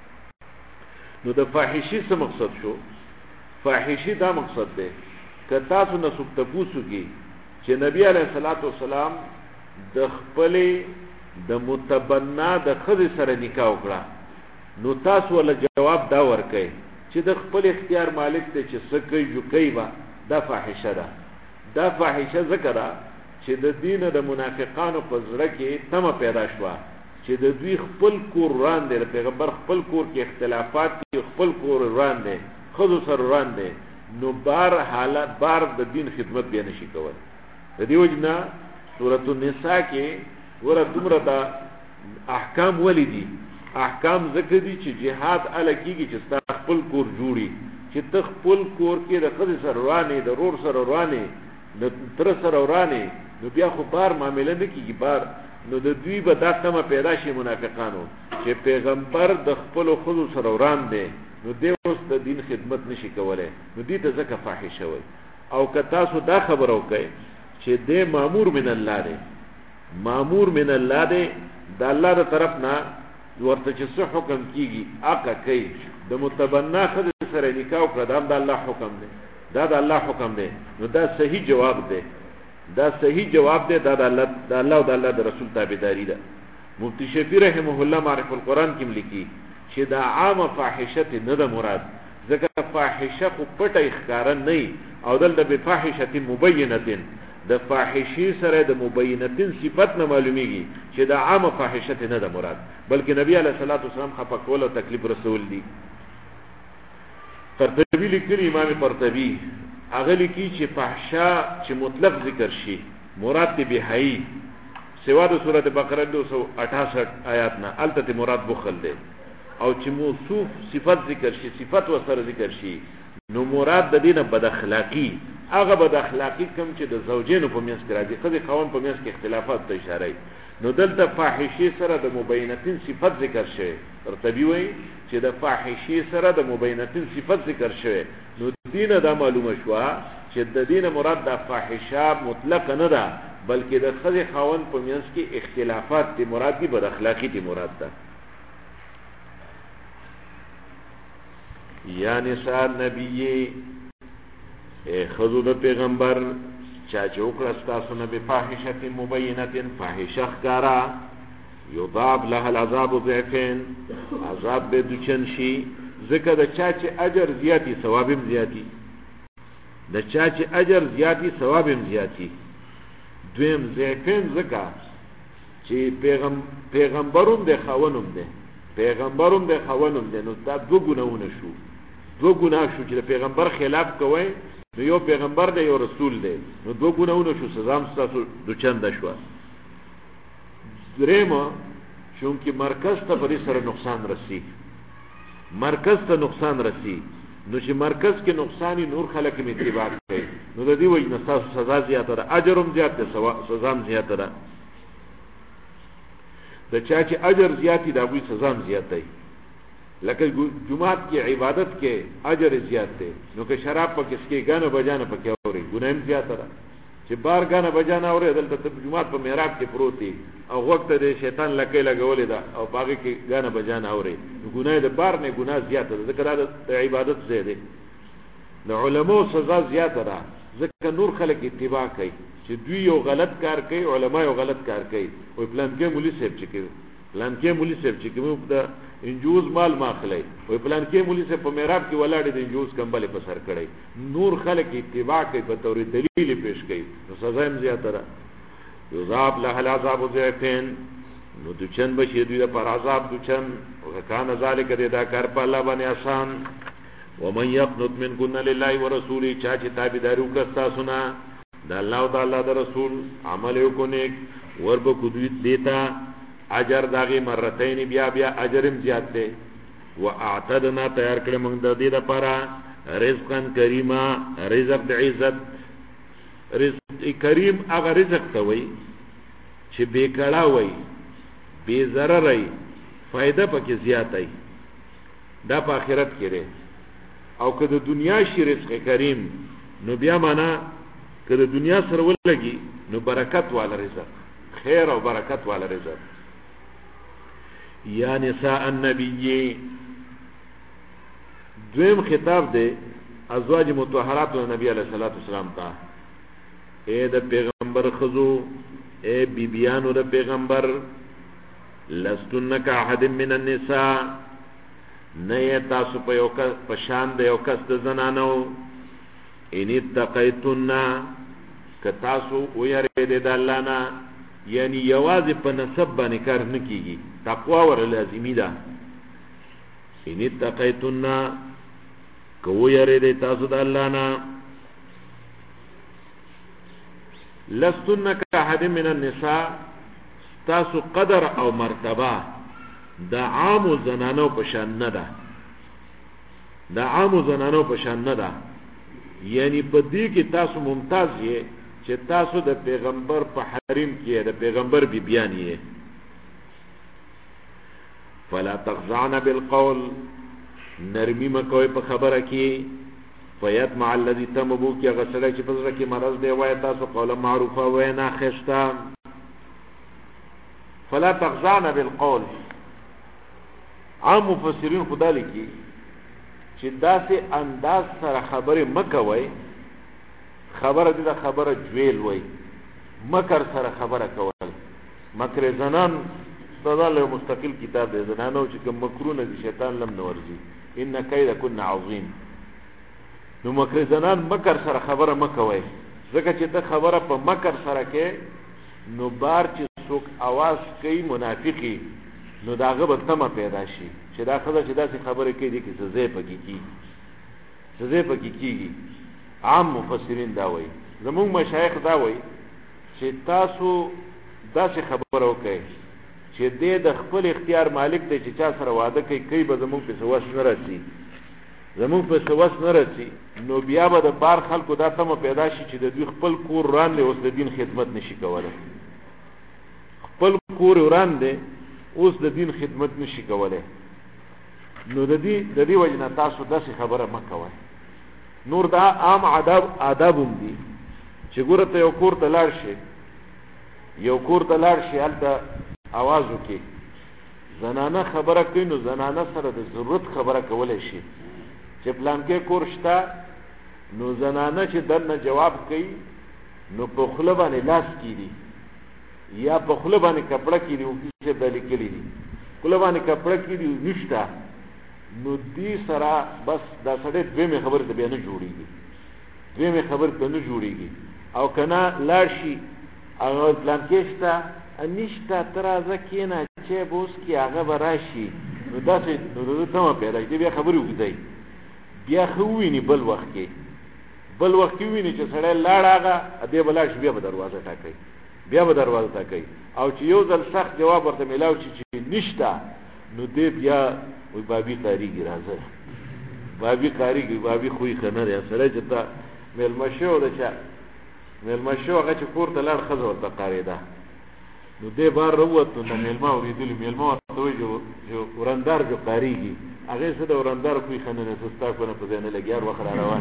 نو د فاحشي څه مقصد شو فاحشي دا مقصد دی که تاسو نه څوک تاسو کې چې نبی علیہ الصلوۃ والسلام د خپل د متبنا د خځې سره نکاح وکړه نو تاسو ول جواب دا ورکئ چې د خپل اختیار مالک ته چې سکه جو کوي دا فاحشه ده دا فاحشه ذکر چې د دین د منافقانو په زړه کې تمه پیدا شوه چې د دوی خپل کور روان دی پیغمبر خپل کور کې اختلافات کې خپل کور روان دی خود سره روان دی نو بار حالات بار د دین خدمت بیا نشي کول د دې وجنه سورۃ النساء کې ور دومره دا احکام ولیدي احکام ذکر دي چې جهاد الکیږي چې ستا خپل کور جوړي چې ته خپل کور کې د خځې سره روانې د رور سره روانې د تر سره روانې نو بیا خو بار معاملې نه کیږي بار نو د دوی به دا تمه پیدا شي منافقانو چې پیغمبر د خپل خود سره روان دی نو دی اوس د دین خدمت نشي کولای نو دې ته ځکه فاحشه وي او که تاسو دا خبر وکئ چې د مامور من الله دی مامور من الله دی د الله تر طرف نه ورته چې څه حکم کیږي اقا کوي د متبنا خد سره نکاح کړه دا د الله حکم دی دا د الله حکم دی نو دا صحیح جواب دی دا صحیح جواب دی دا د الله او د الله د رسول تابعداري ده مفتی شفیع رحمه الله معرفت القرآن کې لیکي چې دا عام فاحشه نه ده مراد ځکه فاحشه خو پټه ښکارا نه او دلته به فاحشه مبینه د فاحشی سره د مبینتین صفت نه معلومیږي چې دا عام فاحشه نه ده مراد بلکې نبی علیہ الصلوۃ والسلام خفا کول او تکلیف رسول دي قرطبی لیکلی امام قرطبی هغه لیکي چې فحشا چې مطلق ذکر شي مراد دی بهایی سوا د سورۃ بقره 268 آیات نه الته مراد بخل دی او چې موصوف صفت ذکر شي صفت وسره ذکر شي نو مراد د دینه بد اخلاقی هغه بد اخلاقی کوم چې د زوجینو په منځ کې راځي خدای خاون په منځ کې اختلافات ته اشاره نو دلته فاحشی سره د مبینتین صفت ذکر شوی قرطبی وایي چې د فاحشی سره د مبینتین صفت ذکر شوی نو دینه دا معلومه شو چې د دینه مراد د فاحشه مطلق نه ده بلکې د خدای خاون په منځ کې اختلافات دي مراد دي بد اخلاقی دي مراد ده یا نساء نبی خذو د پیغمبر چا چوکړه تاسو نه به فاحشه مبینه فاحشه ښکارا یضاب له العذاب ضعفین عذاب به دچن شي ځکه د چا چې اجر زیاتی ثواب هم زیاتی د چا چې اجر زیاتی ثواب هم زیاتی دویم ضعفین ځکه چې پیغمبروم د خاونوم ده پیغمبروم د خاونوم ده نو دا دو ګناونه شو دو ګناه شو چې د پیغمبر خلاف کوي نو یو پیغمبر دی یو رسول دی نو دو ګناونه شو سزا هم تاسو د چند شو درېما چونکی مرکز ته په سره نقصان رسی مرکز ته نقصان رسی نو چې مرکز کې نقصانی نور خلک می اتباع کوي نو د دې وجه نه تاسو سزا زیاته ده اجر هم زیات ده سزا هم زیاته ده د چا چې اجر زیاتی دا وی سزا هم زیاته لکه جمعات کې عبادت کې اجر زیات دی نو که شراب پکې سکي غانه بجانه پکې اوري ګناه هم زیات ده چې بار غانه بجانه اوري دلته جمعات په محراب کې پروت دی او وخت دې شیطان لکه لګولې ده او باغې کې غانه بجانه اوري ګناه د بار نه ګناه زیات ده ذکر د عبادت زیاده د علماء سزا زیات ده ځکه نور خلک اتباع کوي چې دوی یو غلط کار کوي علما یو غلط کار کوي او پلان کې مولوی صاحب چې کوي پلان کې مولوی صاحب چې کوي په انجوز مال ماخلي او پلان کې مولوی صاحب په محراب کې ولاړ دي انجوز کمبل په سر کړي نور خلک اتباع کوي په تور دلیل پیش کوي نو سزا هم زیاته ده یذاب له العذاب ضعفين نو د چن بشي دوی پر عذاب د چن او کان ذالک دا کار په الله باندې آسان ومن يقنط منكن لله ورسوله چا چې تابعداري وکړه سنا د الله او د الله د رسول عمل وکونیک ورب کو دوی دیتا اجر داغي مرتين بیا بیا اجرم زیات ده واعتدنا تیار کړه موږ د دې لپاره رزقا کریما رزق د عزت رزق کریم هغه رزق ته وای چې بیکړه وای بے ضرر ای فائدہ پکې زیات ای دا په آخرت کې لري او که د دنیا شي رزق کریم نو بیا معنا که د دنیا سره ولګي نو برکت والا رزق خیر او برکت والا رزق یا نساء النبی دویم خطاب دی ازواج مطهرات و نبی علیہ الصلوۃ والسلام ته اے د پیغمبر خزو اے بیبیانو د پیغمبر لستن كأحد من النساء نه تاسو په یو کس پشان د یو کس د زنانو ان اتقیتن ک تاسو ويرید د الله نه یعنی یوازې په نسب باندې کار نه کیږي تقوا ور لازمی ده ان اتقیتن ک ويرید تاسو د الله نه لستن كأحد من النساء تاسو قدر او مرتبه دا عام زنانو پشان نه ده دا عام زنانو پشان نه ده یعنی په دې کې تاسو ممتاز یې چې تاسو د پیغمبر په حریم کې د پیغمبر بیبیان یې فلا تخضعن بالقول نرمی مکوې په خبره کې فیطمع الذي تمبو کې غسړی چې په زړه کې مرض دی وای تاسو قول معروفه وای نه خسته فلا تخضعن بالقول عام مفسرین خدا لیکي چې داسې انداز سره خبره مکوي خبره دې خبره جویل وای مکر سره خبره کول مکر زنان تدل مستقل کتاب دی زنانو چې کوم مکرونه دي شیطان لم نورځي ان کید کن عظیم نو مکر زنان مکر سره خبره مکوي ځکه چې ته خبره په مکر سره کې نو بار چې څوک आवाज کوي منافقي نو داغه به تمه پیدا شي چې دا خبره چې داسې خبره کوي دي کې سزا پکې کیږي عام مفسرین دا وایي زموږ مشایخ دا وایي چې تاسو داسې خبره وکړئ چې دې د خپل اختیار مالک دی چې چا سره وعده کوي به زموږ په سواس نه راسي نو بیا به د بار خلکو دا تمه پیدا شي چې د دوی خپل کور وړاندې اوس د دین خدمت نشي کولای خپل کور وړاندې اوس د دین خدمت نشي کولای نو د دې وجنه تاسو داسې خبره مکوئ نور دا عام آداب هم دي چې ګوره ته یو کور ته لاړ شي هلته आवाज وکړي زنانه خبره کوي نو زنانه سره د ضرورت خبره کولی شي چې پلان کې کور شته نو زنانه چې دنه جواب کوي نو په خوله باندې لاس کیږي یا په خوله باندې کپړه کیږي او کیسه دلی کلی دي خوله باندې کپړه کیږي نشته نو دې سره بس دا سړی دویمه خبره ته بیا نه جوړیږي او کنه لاړ شي هغه پلان کې شته انشتا ترازه کینا چې بوس کی هغه براشي نو داسې نو ته پیدا دې بیا خبرې وکړي بیا خویني بل وخت کې ویني چې سړی لاړ هغه دې بلاش بیا به دروازه ټاکي او چې یو ځل سخت جواب ورته ملاو چې نشتا نو دې بیا وي بابي قاریږي راځه بابي خوې خنه یا سره چې تا ملمشو هغه چې کور ته لاړ خزه ورته قاریده نو دې بار وروت نو میلمه اوریدلی میلمه ورته وایي چې ورندار جو قاریږي هغې څه د ورندار کوی ښه نه دی ستا کو نه په ځای نه لګي هر وخت را روان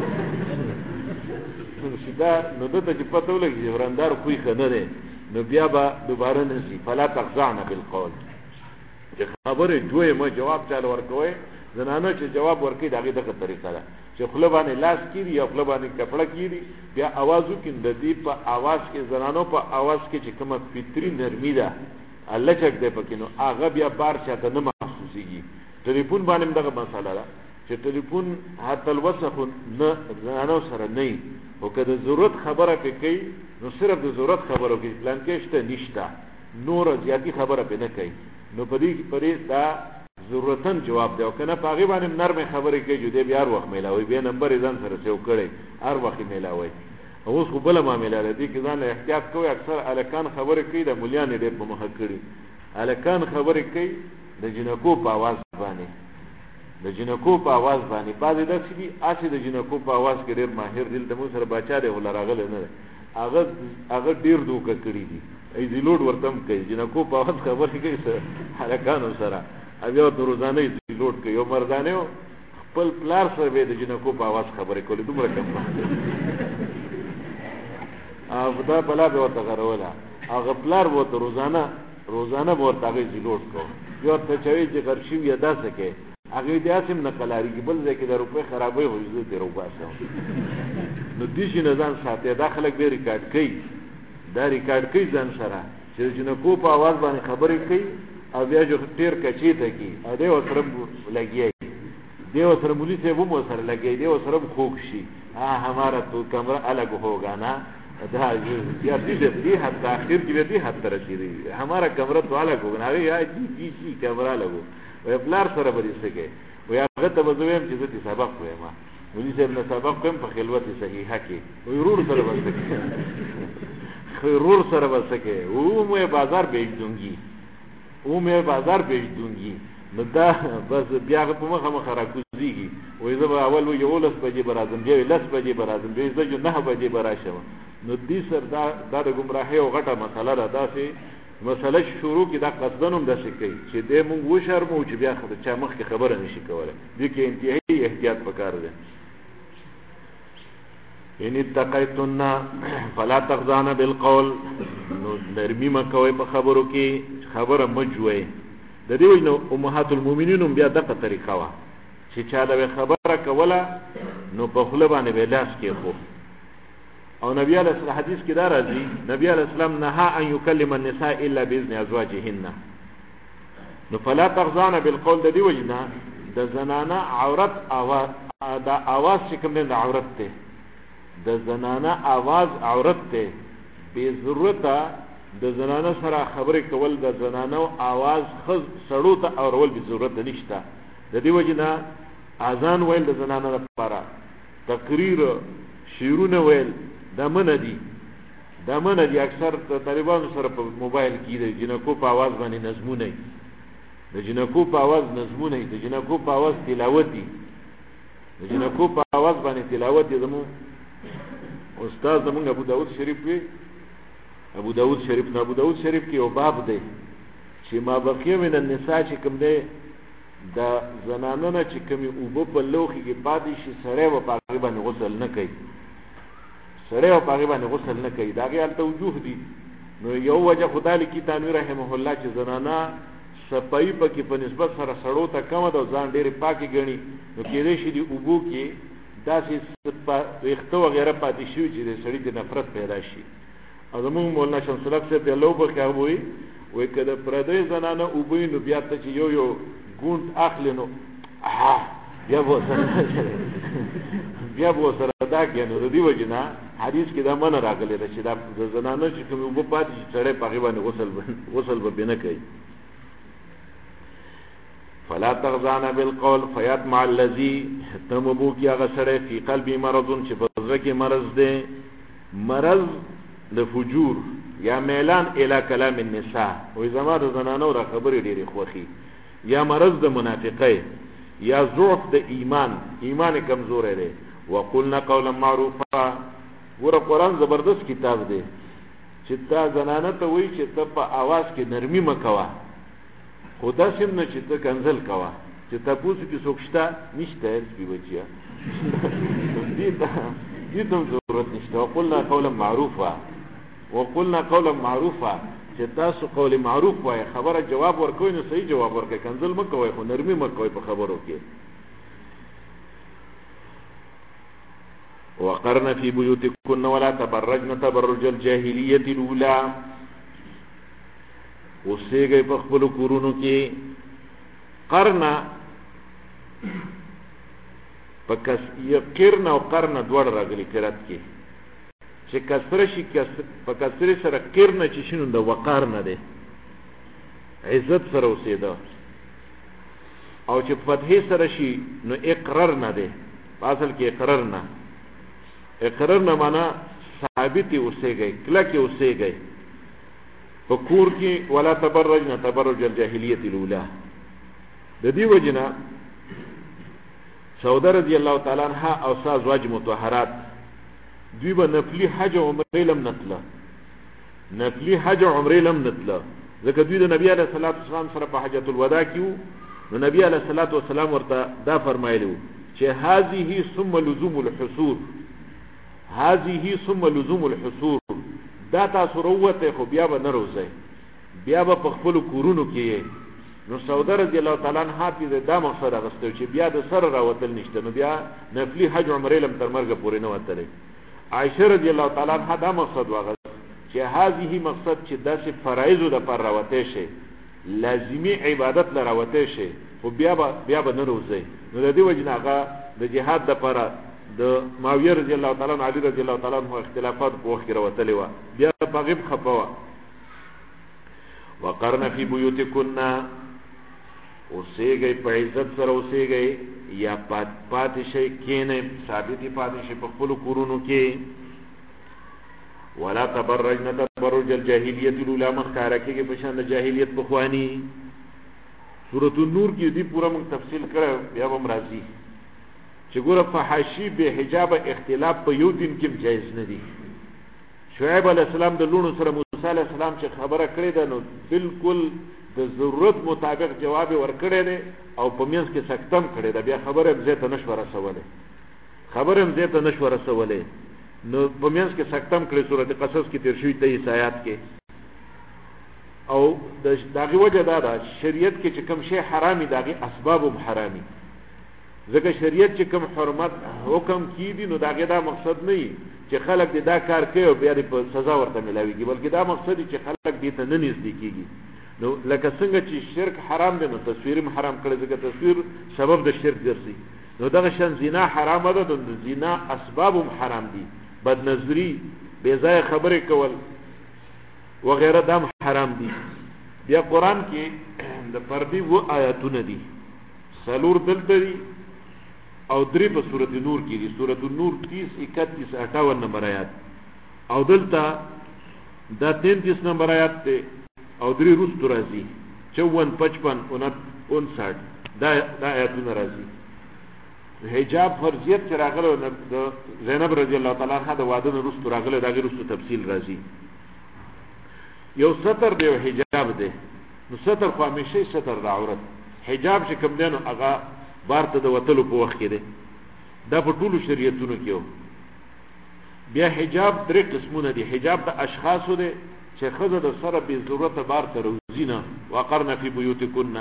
نو ده ته چې پته ولګي چې ورندار کوی ښه نه دی نو بیا به دوباره نه ځي فلا تخضعن بالقول چې خبرې جوړې مه جواب چاله ورکوئ زنانه چې جواب ورکوي د هغې دغه طریقه ده چې خوله باندې لاس کېږي یا خوله باندې کپړه کېږي بیا اواز وکړي د دې په اواز کې زنانو په اواز کې چې کومه فطري نرمي ده لچک دی پکې نو هغه بیا بار چاته نه محسوسېږي ټلیفون باندې هم دغه مسله ده چې ټلیفون حتی الوسه خو نه زنانو سره نه وي خو که د ضرورت خبره پې کوي نو صرف د ضرورت خبره کوي پلان کې شته نشته نوره زیاتي خبره پې نه کوي نو په دې دا ضرورتن جواب دی او که نه په هغې باندې نرمې خبرې کوي چې دی بیا هر وخت میلاوي بیا نمبر یې ځان سره سیو کړی هر وخت یې میلاوي اوس خو بله معامله ده دې کې ځان له احتیاط کوي اکثر هلکان خبرې کوي د مولیان یې ډېر په مخه کړي هلکان خبرې کوي د جنکو په اواز باندې د جنکو په اواز باندې بعضې داسې دي هسې د جنکو په اواز کې ډېر ماهر دي دلته موږ سره باچا دی خو لا راغلی نه دی هغه ډېر دوکه کړي دي ایزیلوډ ورته هم کوي جنکو په اواز خبرې کوي هلکانو سره بیا ورته روزانه ایزیلوډ کوي یو مردانه خپل پلار سره به د جنکو په اواز خبرې کولې دومره کم دا بلا به ورته غروله هغه پلار به ورته روزانه به ورته هغه ایزیلوډ کوي بیا ورته چې وایي چې غر شوي یې داسې کوي هغې داسې هم نه قلاریږي بل ځای کې د روپۍ خرابوي خو زه ترې وباسم نو دې شي نه ځان ساتي دا خلک بیا ریکارډ کوي دا ریکارډ کوي ځان سره چې د جنکو په اواز باندې خبرې کوي او بیا جو ټیر کچې ته کی او دی ورسره لګي دی ورسره مولي صاحب هم ورسره لګي دی ورسره خوږ شي ہمارا تو کمره الگ ہوگا نا دا یا دې حد اخر کې دې حد تر رسیدي ہمارا کمره تو الگ ہوگا نا یا جی کمره الگ ہو وی پلار سره به دې څه کوي وی هغه ته به زه ویم چې زه دې سبق وایم مولي صاحب نه سبق وایم په خلوت صحیحه کې وی رور سره به څه کوي رور سره به څه کوي میں بازار بیچ دوں گی میں بازار بیچ دوں گی نو دا بس بیا هغه په مخه مخه راکوزېږي وایي زه به اول 11 بجې به راځم بیا 10 بجې به راځم بیا زه 9 بجې به راشم نو دې سره دا د ګمراهۍ یو غټه مسله ده داسې مسله شروع کې دا قصدن هم داسې کوي چې دی مونږ وشرمو چې بیا چا مخکې خبره نشي کولی دې کې انتهایي احتیاط پکار دی ان اتقیتن فلا تخضعن بالقول نو نرمي مه کوئ په خبرو کې خبره مه جوئ د دې وجې نو امهات المؤمنین هم بیا دغه طریقه وه چې چا له خبره کوله نو په خوله باندې به لاس کېښود او نبی علیه السلام حدیث کې دا راځي نبی علیه السلام نهى ان يكلم النساء الا باذن ازواجهن نو فلا تخضعن بالقول د دې وجې نه د زنانه عورت دا اواز چې کوم دی د عورت دی د زنانه आवाज عورت ته به ضرورت د زنانه سره خبرې کول د زنانه आवाज خز سړو ته اورول به ضرورت نشته د دې وجه نه اذان ویل د زنانه لپاره تقریر شعرونه ویل دا منه دي اکثر طالبانو سره په موبایل کې د جنکو په आवाज باندې نظمونه د جنکو په आवाज نظمونه د جنکو په आवाज تلاوت دي د جنکو په आवाज باندې تلاوت دي زمو استاد زمونږ ابو داود شریف کې یو باب دی چې ما بقیه من النساء چې کوم دی د زنانو نه چې کومې اوبه په لوښي کې پاتې شي سړی به په هغې باندې غسل نه کوي د هغې هلته وجوه دي نو یو وجه خو دا لیکي تانوي رحمه الله چې زنانه صفایي پکې په نسبت سره سړو ته کمه ده او ځان ډېرې پاکې ګڼي نو کېدای شي د اوبو کې داسې ویښته وغیره پاتې شوي چې د سړي د نفرت پیدا شي او زمونږ مولانا شمس الحق صاحب بیا لوبه کې هغه وایي که د پردۍ زنانه اوبه وي نو بیا ته چې یو ګونډ اخلي نو بیا به ورسره دا کوي نو د دې وجې نه حدیث کې دا منع راغلی ده چې دا د زنانه چې کومې اوبه پاتې شي سړی په هغې باندې غسل به بې نه کوي فلا تخضعن بالقول فيطمع الذي تمبو کی هغه سره فی قلبی مرض چې په زړه کې مرض دی مرض د فجور یا میلان الی کلام النساء وې زما د زنانو را خبرې ډېرې خوښي یا مرض د منافقۍ یا ضعف د ایمان کمزور دی وقلنا قولا معروفا ګوره قرآن زبردست کتاب دی چې تا زنانه ته وایي چې ته په اواز کې نرمي مه کوه، خو داسې هم نه چې ته کنځل کوه، چې تپوس کې څوک شته نشته سپي بچیه دې ته هم ضرورت نشته. وقلنا قولا معروفا، وقلنا قولا معروفا، چې تاسو قول معروف وایي، خبره جواب ورکوئ نو صحیح جواب ورکوئ، کنځل مه کوئ خو نرمي مه کوئ په خبرو کې. وقرن فی بیوتکن ولا تبرجن تبرج الجاهلیة الاولى، اوسېږئ په خپلو کورونو کې. قرن قرن او قرن دواړه راغلي قرات کې، چې کسره شي په کسره سره قرن چې شنو د وقار نه دی، عزت سره اوسېده، او چې فتحې سره شي نو اقرار نه دی، په اصل کې اقرار نه، اقرار نه معنا ثابت اوسېږئ، کلک اوسېږئ په کور کې. ولا تبرجن تبرج الجاهلیة الاولى. د دې وجنه سوده رضی الله تعالی عنها او ازواج مطهرات دوی به نفلی حج او عمره لم نتله، نفلی حج او عمره لم نتله، ځکه دوی د نبی علیه الصلاۃ والسلام سره په حجۃ الوداع کې وو. نو نبی علیه الصلاۃ والسلام ورته دا فرمایلی وو چې هذه ثم لزوم الحصور، هذه ثم لزوم الحصور، دا تاسو وروته خو بیا به نه روزئ، بیا به په خپلو کورونو کې یې. نو سوده رضی الله تعالی عنها پې دا مقصد اخیستی چې بیا د سره راوتل نشته، نو بیا نفلي حج عمرې لم تر مرګه پورې نه وتلی. عایشه رضی الله تعالی عنها دا مقصد واخیست چې هذه مقصد چې داسې فرایضو دپاره راوتی شي، لازمي عبادت له راوتی شي، خو بیا به نه روزئ. نو د دې وجې نه هغه د جهاد دپاره د معاویه رضی الله تعالی عنه علي رضی الله تعالی عنه اختلافات په وخت کې راوتلې وه، بیا په هغې خفه وه. وقرن فی بیوتکن، اوسېږئ په عزت سره اوسېږئ، یا پاتې شئ کښېنئ ثابتې پاتې شئ په خپلو کورونو کې. ولا تبرجن تبرج الجاهلیة الاولى، مه ښکاره کېږئ په شان د جاهلیت پخواني. سورة النور کې دې پوره موږ تفصیل کړی، بیا به هم راځي چې ګوره فحاشي بې حجابه اختلاف په یو دین کې جایز نه دي. شعیب علیه السلام د لوڼو سره موسی علیه السلام چې خبره کړې ده نو بالکل د ضرورت مطابق جواب ورکړی دی او په منځ کې سکته هم کړې ده، بیا خبره هم ځای ته نه شوه رسولی، خبره هم ځای ته نه شوه رسولی، نو په منځ کې سکته هم کړې. سورت قصص کې تېر شوي 23 آیات کې. او د هغې وجه دا ده شریعت کې چې کوم شی حرامي د هغې اسباب هم حرامي، ځکه شریعت چې کوم حرمت حکم کیږي نو د هغې دا مقصد نه وي چې خلک دې دا کار کوي او بیا دې په سزا ورته میلاویږي، بلکې دا مقصد دی چې خلک دې ته نه نږدې کېږي. نو لکه څنګه چې شرک حرام دی نو تصویر هم حرام کړی، ځکه تصویر سبب د شرک ګرځي. نو دغه شان زنا حرامه ده، نو د زنا اسباب هم حرام دي، بدنظري، بې ځایه خبرې کول وغیره دا هم حرام دي. بیا قرآن کې د فردي 2 آیاتونه دي، 4 دلته دي او 3 په سورت نور کې دي. سورت النور 30 31 58 نمبر آیات، او دلته دا 33 نمبر آیات دی او 3 رستو راځي 54 55 59 دا آیاتونه راځي. حجاب فرضیت چې راغله د زینب رضی الله تعالی عنها د واده نه رستو راغله، دا رستو تفصیل راځي. یو ستر دی او حجاب دی، نو ستر خو همیشه ستر د عورت، حجاب چې کوم دی نو هغه بار ته د وتلو په وخت کې دی، دا په ټولو شریعتونو کې و. بیا حجاب 3 قسمونه دي. حجاب د اشخاصو دی چې ښځه د سره بې ضرورته بار ته روځي نه، وقرن فی بیوتکن،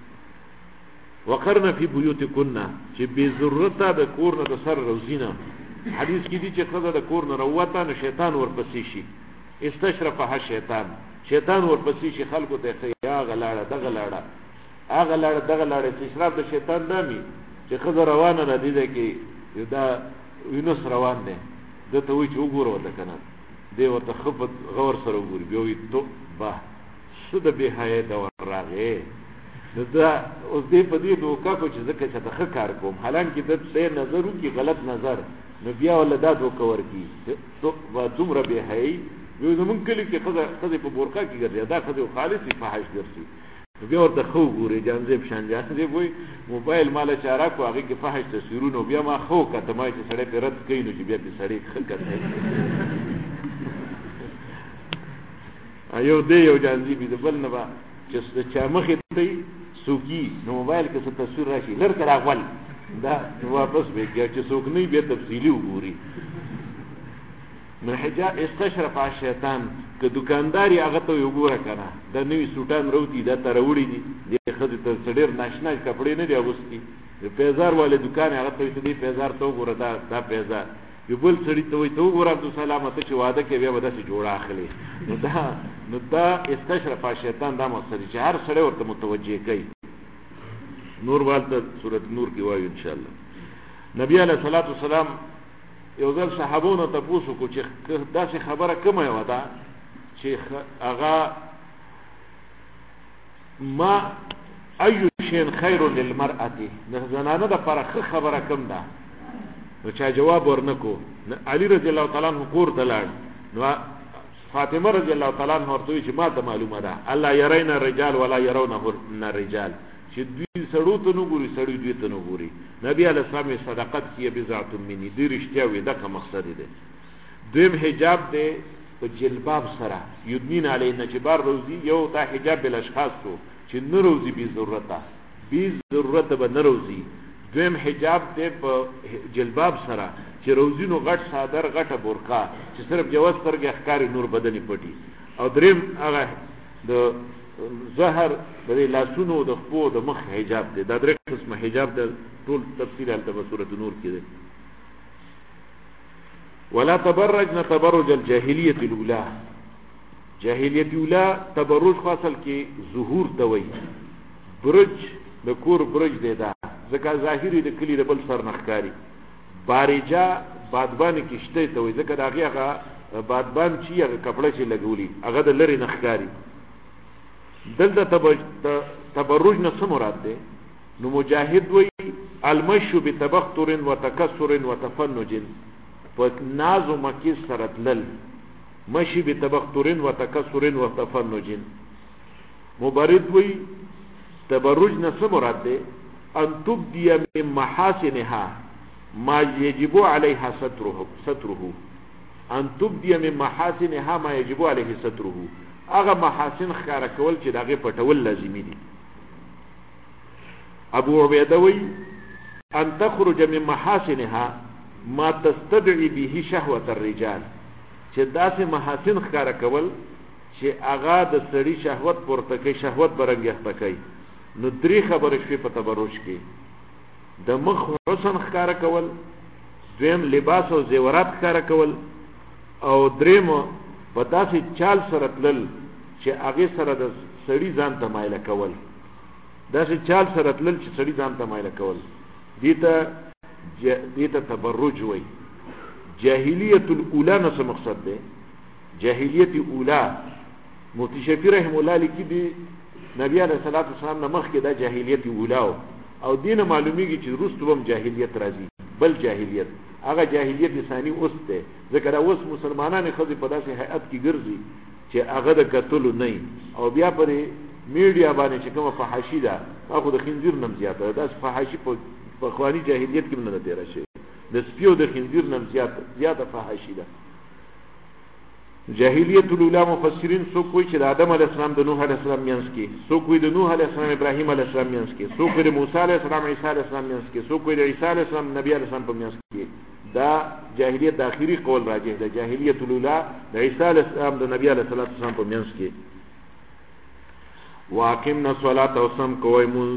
وقرن فی بیوتکن چې بې ضرورته د کور نه د سره روځي نه. حدیث کې دي چې ښځه د کور نه راووته نو شیطان ورپسې شي، استشرفها شیطان، شیطان ورپسې شي خلکو ته ښیي هغه لاړه دغه لاړه هغه لاړه دغه لاړه. استشراف د شیطان دا مي چې ښځه روانه ده دې ځای کې دا یونس روان دی، ده ته وایي چې وګوره ورته که نه، دی ورته ښه په غور سره وګوري، بیا وایي توبه څه د بې حیایۍ دور راغی. نو دا اوس دی په دې دوکه کو چې ځکه چې ته ښه کار کوم، حالانکې ده صحیح نظر وکړي غلط نظر، نو بیا ولا دا دوکه ورکړي دومره بې حیایي. زمونږ کلي کې ښځې په بورقه کې ګرځي، دا ښځې خالصې فحش ګرځي، نو بیا ورته ښه وګورئ جانزیب شان جانزیب وایي موبایل ماله چا راکړو هغې کې فحش تصویرونه، بیا ما ښه وکته ما چې سړی پرې رد کوي نو چې بیا پرې سړی ښه کته یو دی یو جانځي بي د بل نه به چې چا مخې ته سوکي نو موبایل کې څه تصویر راشي لر کړه اول دا واپس وګیا چې څوک نه به تفصیلی وګوري. من حجاب استشرف على الشیطان که دکانداري هغه ته وګوره کنه د نوې سوټان وروتي دا تروړي دي د خدای ته سړیر ناشنا کپڑے نه دی اغوستي د پیزار والے دکان هغه ته دې پیزار ته وګوره دا پیزار یو بل سړی ته وي ته وګوره عبد السلام ته چې وعده کوي بیا به داسې جوړه اخلي. نو دا استشرف على الشیطان دا مقصد چې هر سړی ورته متوجه کوي. نور والته سورۃ نور کې وایو ان شاء الله. نبی علیہ الصلوۃ والسلام یو ځل صحابونو ته پوښتنه کو چې داسې خبره کومه و ده چې هغه ما اي شيء خير للمرأه نه زنانه د فرخ خبره کوم ده نو چا جواب ورنکو. علي رضی الله تعالی عنہ کور ته لاړ نو فاطمه رضی الله تعالی عنها ورته چې ما ته معلومه ده الله يرينا الرجال ولا يرونه الرجال چې دوی سړو ته نو ګوري سړی دوی ته نو ګوري. نبی علیہ السلام صدقت کیه بذات منی دی رښتیا وي دا کوم مقصد دی. دویم حجاب دی په جلباب سره یدنین علینا چې بار روزي یو تا حجاب بل اشخاص تو چې نه روزي به ضرورت به نه روزي. دویم حجاب دی په جلباب سره چې روزي نو غټ صادر غټه برقه چې صرف جواز ترګه احکاری نور بدني پټي. او دریم هغه د ظهر د لاسونو د خپو د مخ حجاب دی. دا درې قسمه حجاب د ټول تفصیل ال د سورۃ نور کې دی. ولا تبرجن تبرج الجاهلیه الاولى جاهلیت الاولى تبرج خاصل کې ظهور ته وای برج د کور برج دی دا ځکه ظاهری د کلی د بل سر نخکاری. بارجا بادبان کشته ته وای ځکه هغه بادبان چې هغه کپڑے چې لګولي هغه د لری نخکاری. دلته تبرج نه څه مراد ده؟ نو مجاهد وی المشي بتبختر وتكسر وتفنج فناز مکیس سرتلل مشي بتبختر وتكسر وتفنج. مبرد وی تبرج نه څه مراد ده؟ ان تبدي من محاسنها ما يجب عليها ستره ان تبدي من محاسنها ما يجب عليه ستره هغه محاسن ښکارا کول چې دغه پټول لازمي دي. ابو عبیده وی ان تخرج من محاسنها ما تستدعي به شهوه الرجال چې داسې محاسن ښکارا کول چې هغه د سړي شهوت پورته کوي شهوت برنګښت کوي. نو درې خبرې شوي په تبرج کې د مخ حسن ښکارا کول، دویم لباس او زیورات ښکارا کول، او دریم په داسې چال سره تلل چې هغه سره د سړي ځان ته مایل کول. داسې چال سره تلل چې سړي ځان ته مایل کول دیته تبرج وای. جاهلیت الاولى نو څه مقصد ده؟ جاهلیت اوله مفتی شفیع رحم الله لیکي دی نبی علیہ الصلوۃ والسلام نه مخکې دا جاهلیت اوله او دین معلومیږي چې وروسته هم جاهلیت راځي بل جاهلیت هغه جاهلیت ثانی اوس ده. ځکه اوس مسلمانانو خو په داسې هيئت کې ګرځي چې هغه د قتل نه او بیا پر میډیا باندې چې کومه فحاشي ده هغه د خنزیر نم زیاته ده. داس فحاشي په خواني جاهلیت کې نه تیر شي د سپیو د خنزیر نم زیاته فحاشي ده. جاهلیت الاولى مفسرین سو کوئی چې د آدم علیه السلام د نوح علیه السلام مینس کې، سو کوئی د نوح علیه السلام ابراهیم علیه السلام مینس کې، سو کوئی د موسی علیه السلام عیسی علیه السلام مینس کې، سو کوئی د عیسی علیه السلام نبی علیه السلام په مینس کې. دا جاهلیت د اخیری قول راجح ده. جاهلیت الاولى د عیسی علیه السلام د نبی علیه السلام په مینس کې. واقمنا الصلاة وسم کوي منز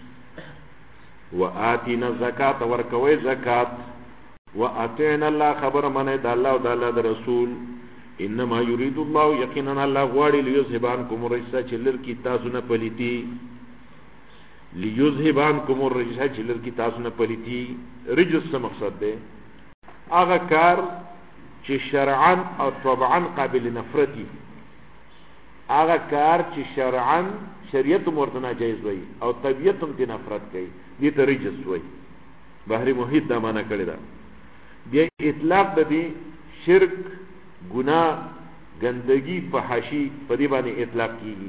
وآتینا الزکات ورکوي زکات واتعنا الله خبر منه د الله او د الله د رسول. انما يريد الله يقينا الله غواړي ليذهب عنكم الرجس چلر کی تاسو نه پلیتی ليذهب عنكم الرجس چلر کی تاسو نه پلیتی. رجس څه مقصد ده؟ هغه کار چې شرعاً او طبعاً قابل نفرتی، هغه کار چې شرعاً شریعت مرته ناجایز وي او طبیعت هم ته نفرت کوي دې ته رجس وي. بحری محیط دا معنا کړی دا. بیا اطلاق د دې شرک گناہ گندگی فحاشی په دې باندې اطلاق کیږي.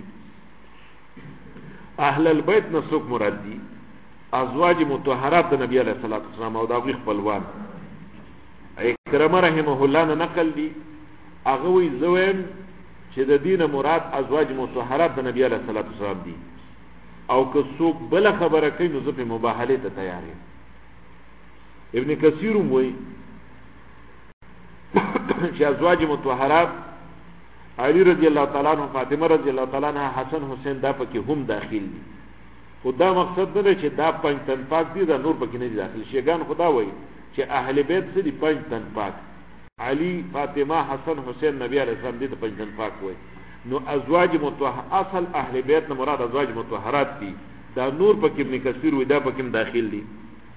اهل البيت نسوک مراد دي ازواج مطهرات نبی علیہ الصلوۃ والسلام او داوی خپلوان. اکرمه رحمه الله نه نقل دي هغه وی زویم چې د دین مراد ازواج مطهرات د نبی علیه الصلاۃ والسلام دي او که څوک بل خبره کوي نو زه په مباهله ته تیار یم. ابن کثیر وایي چې ازواج مطهرات علی رضی الله تعالی عنہ، فاطمه رضی الله تعالی عنها، حسن حسین دا پکې هم داخل دي. خدا مقصد نه چې دا 5 تن پاک دي دا نور پکې نه دي داخل. شیګان خدا وایي چې اهل بیت څه دي 5 تن پاک، علی، فاطمه، حسن حسین، نبی علیہ السلام دي ته 5 تن پاک وایي. نو ازواج مطهر اصل اهل بیت نه مراد ازواج مطهرات دي، دا نور پکې ابن کثیر وایي دا پکې داخل دي.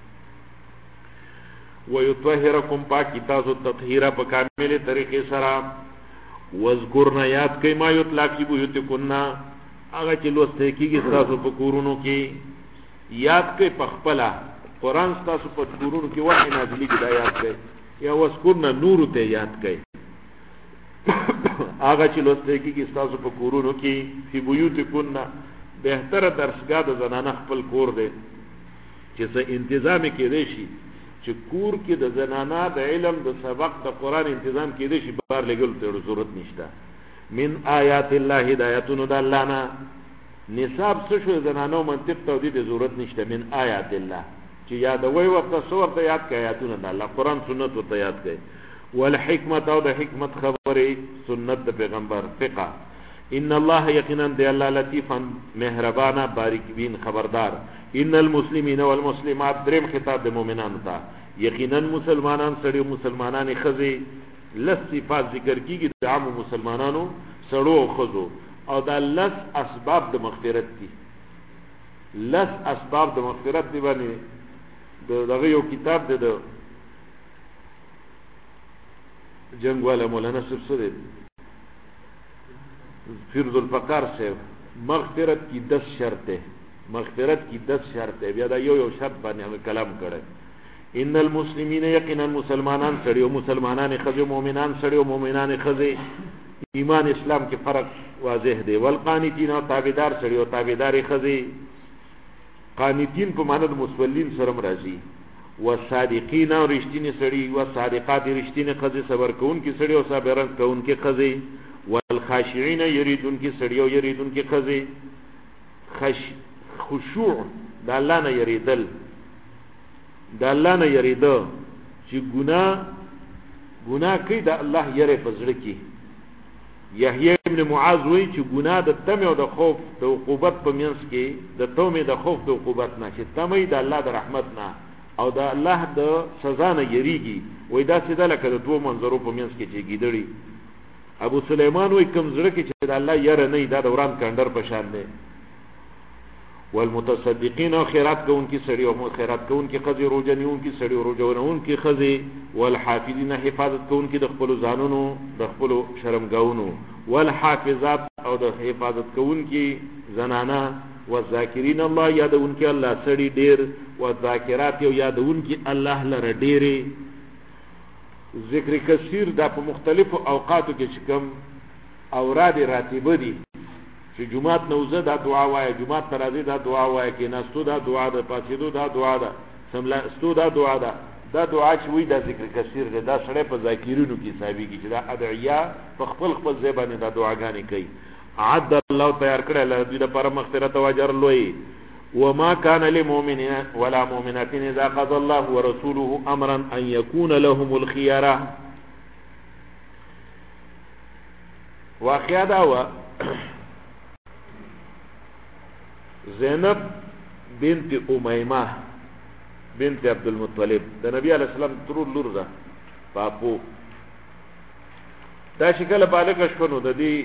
ويطهركم پاکی تاسو تطهیرا په کامل طریقې سره. واذکرنا یاد کئ ما یطلع فی بیوتکن هغه چې لوسته کیږي تاسو په کورونو کې، یاد کئ په خپل قرآن تاسو په کورونو کې وحی نازلی کی دا یاد کئ، یا واذکرنا نور ته یاد کئ هغه چې لوسته کیږي تاسو په کورونو کې. فی بیوتکن بهتره درسګاه د زنانه خپل کور دی چې څه تنظیم کېدی شي، چې کور کې د زنانا د علم د سبق د قرآن انتظام کېدی شي، بار لګل ته ضرورت نشته. من آیات الله هدایتون د الله نه نصاب څه شو زنانو منطق ته د ضرورت نشته. من آیات الله چې یادوي وخت صور ته یاد کړئ آیاتونه د الله، قرآن سنت ته یاد کړئ. والحکمت او د حکمت خبرې سنت د پیغمبر فقه. ان الله یقینا دی الله لطیفا مهربانا باریک بین خبردار. ان المسلمین والمسلمات دریم خطاب د مؤمنانو ته. یقینا مسلمانان سړي مسلمانان خزي لس صفات ذکر کیږي د عام مسلمانانو سړو او خزو، او دا لس اسباب د مغفرت دي. لس اسباب د مغفرت دی باندې دغه یو کتاب دی د جنگ والا مولانا سبسره فرض الفقار سے مغفرت کی 10 شرطیں، مغفرت کی 10 شرطیں بیا دا یو شرط باندې هم کلام کړي. ان المسلمین یقینا مسلمانان سړي او مسلمانان خزي، مؤمنان سړي او مؤمنان خزي، ایمان اسلام کې فرق واضح دی. والقانتین او تابعدار سړي او تابعدار خزي، قانتین په معنی د مسولین سره راځي. والصادقین او رښتینی سړي، والصادقات رښتینی خزي، صبر کوونکي سړي او صابران کوونکي خزي. والخاشعين يريدون کی سړیو یریدون کی خزي، خشوع د الله نه یریدل، د الله نه یریدو چې ګناه کوي د الله یری پزړه کې. یحیی ابن معاذ وایي چې ګناه د تمه او د خوف د عقوبت په منځ کې، د تومه د خوف د عقوبت نه، چې تمه د الله د رحمت نه او د الله د سزا نه یریږي. وای دا څه ده لکه د دوه منظرو په منځ کې چې ګیدړي. ابو سلیمان وی کم زړه کې چې الله یاره نه دا دوران کندر په شان دی. والمتصدقین او خیرات کوونکي سړي او خیرات کوونکي خزي، روزنیونکي سړي او روزونونکي خزي. والحافظین حفاظت کوونکي د خپل ځانونو د خپل شرمګاونو. والحافظات او د حفاظت کوونکي زنانا. والذاکرین الله یادونکي الله سړي ډیر، والذاکرات یو یادونکي الله لره ډیره. ذکر کثیر دا په مختلفو اوقاتو کې چې کوم اوراد راتبه دي، چې جمعات نوزه دا دعا وایي، جمعات ترازی دا دعا وایي، کې نستو دا دعا ده، پاسېدو دا دعا ده، سملاستو دا دعا ده. دا دعا چې وی دا ذکر کثیر دی، دا سړی په ذاکرینو کې حسابېږي چې دا ادعیا په خپل ځای باندې دا دعاګانې کوي. اعد الله تیار کړی له دوی لپاره مغفرت او اجر لوی. وما كان لمؤمن ولا مؤمنات اذا قضى الله ورسوله امرا ان يكون لهم الخيار. واقعا دا زینب بنت امیمه بنت عبد المطلب د نبی علیہ السلام ترور لور ده پاپو. دا شکل بالغ شونو د دې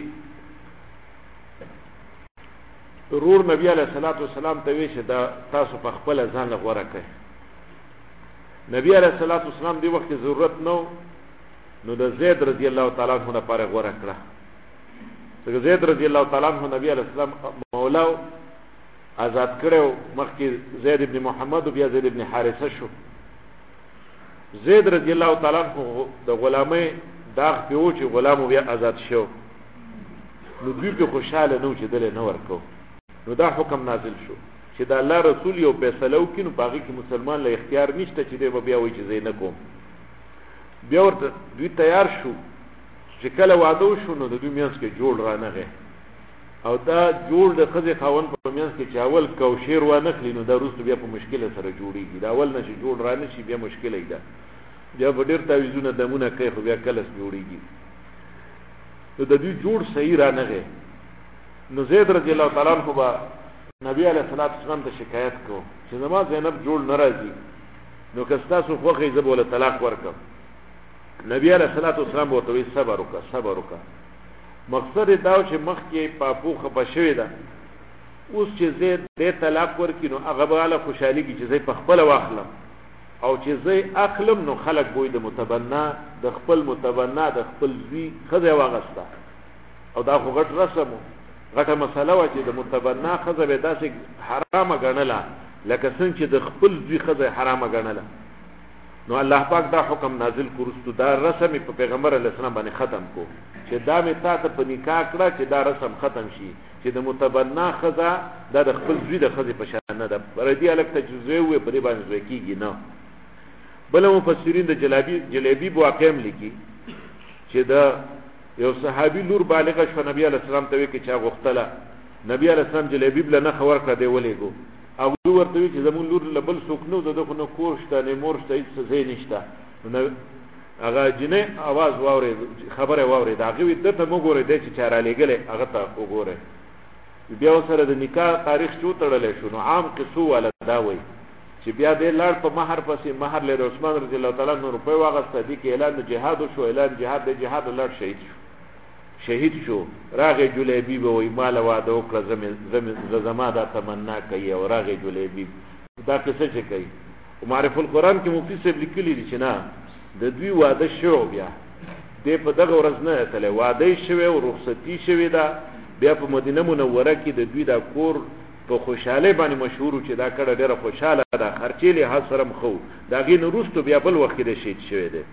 رور نبی علیہ الصلوۃ والسلام ته وی چې دا تاسو په خپل ځان لغوره کړئ. نبی علیہ الصلوۃ والسلام دی وخت ضرورت نو د زید رضی الله تعالی عنہ لپاره غوره کړه. ځکه زید رضی الله تعالی عنہ نبی علیہ السلام مولا آزاد کړو، مخکې زید ابن محمد او بیا زید ابن حارثه شو. زید رضی الله تعالی عنہ د غلامۍ داغ په و چې غلام بیا آزاد شو، نو دوی په خوشاله نو چې دل نه ورکو. نو دا حکم نازل شو چې دا الله رسول یو فیصله وکړي، نو باقي کې مسلمان له اختیار نشته چې دی بیا وایي چې زه نه کوم. بیا ورته دوی تیار شو چې کله واده وشو نو د دوی منځ کې جوړ رانغی او دا جوړ د ښځې خاوند په منځ کې چې اول کوشیر وانخلي نو دا وروسته بیا په مشکله سره جوړېږي دا اول نه چې جوړ رانشي بیا مشکله ده بیا به ډېر تعویضونه دمونه کوي خو بیا کلس جوړېږي نو د دوی جوړ صحیح رانغی نو زید رضی الله تعالی عنہ به نبی علیه الصلاۃ والسلام ته شکایت کو چې زما زینب جوړ نه راځي نو که ستاسو خوښه یې زه به ورله طلاق ورکړم نبی علیه الصلاۃ والسلام به ورته وایي صبر وکړه مقصد دا چې مخکې پاپو خپه شوې ده اوس چې زه دې طلاق ورکړي نو هغه به هله خوشحالېږي چې زه په خپله واخلم او چې زه اخلم نو خلک بوی د متبنا د خپل متبنا د خپل زوی ښځه یې واغسته او دا خو غټ رسم و غټه مسله وه چې د متبنا ښځه به یې داسې حرامه ګڼله لکه څنګه چې د خپل زوی ښځه یې حرامه ګڼله نو الله پاک دا حکم نازل کړو دا رسم په پیغمبر علیه السلام باندې ختم کو چې دا مې تا ته په نکاح کړه چې دا رسم ختم شي چې د متبنا ښځه دا د خپل زوی د ښځې په شان نه ده پردي هلک ته چې زوی ووایي په دې باندې زوی کېږي نه بله مفسرین د جلیبیب واقع هم لیکي چې د یو صحابي لور بالغه شوه نبي علیه السلام ته وایي که چا غوښتله نبي علیه السلام جلیبیب له نښه ورکړه دی ولېږو او ورته وی چې زمون لور له بل څوک نو د خو نو کور شته نه مور شته هیڅ ځای نشته نو هغه جنې आवाज واوري خبره واوري دا غوي دته مو ګوره د چې چاره لګلې هغه ته وګوره بیا سره د نکاح تاریخ شو تړلې شو نو عام قصو ولا دا وای چې بیا د لړ په مہر پسې مہر له عثمان رضی الله تعالی عنہ روپے واغسته دي کې اعلان جهاد شو اعلان جهاد د جهاد لړ شهید شو راغه جلیبی به وای مال واده وکړه زما دا تمنا کوي او راغه جلیبی دا څه چې کوي معرف القرآن کې مفتی صاحب لیکلي دي چې نه د دوی واده شو بیا د په دغه ورځ نه تله واده شوی او رخصتي شوی دا بیا په مدینه منوره کې د دوی دا کور په خوشاله باندې مشهور چې دا کړه ډیره خوشاله ده خرچې له حسرم خو دا غي نورستو بیا بل وخت کې شهید شوی دی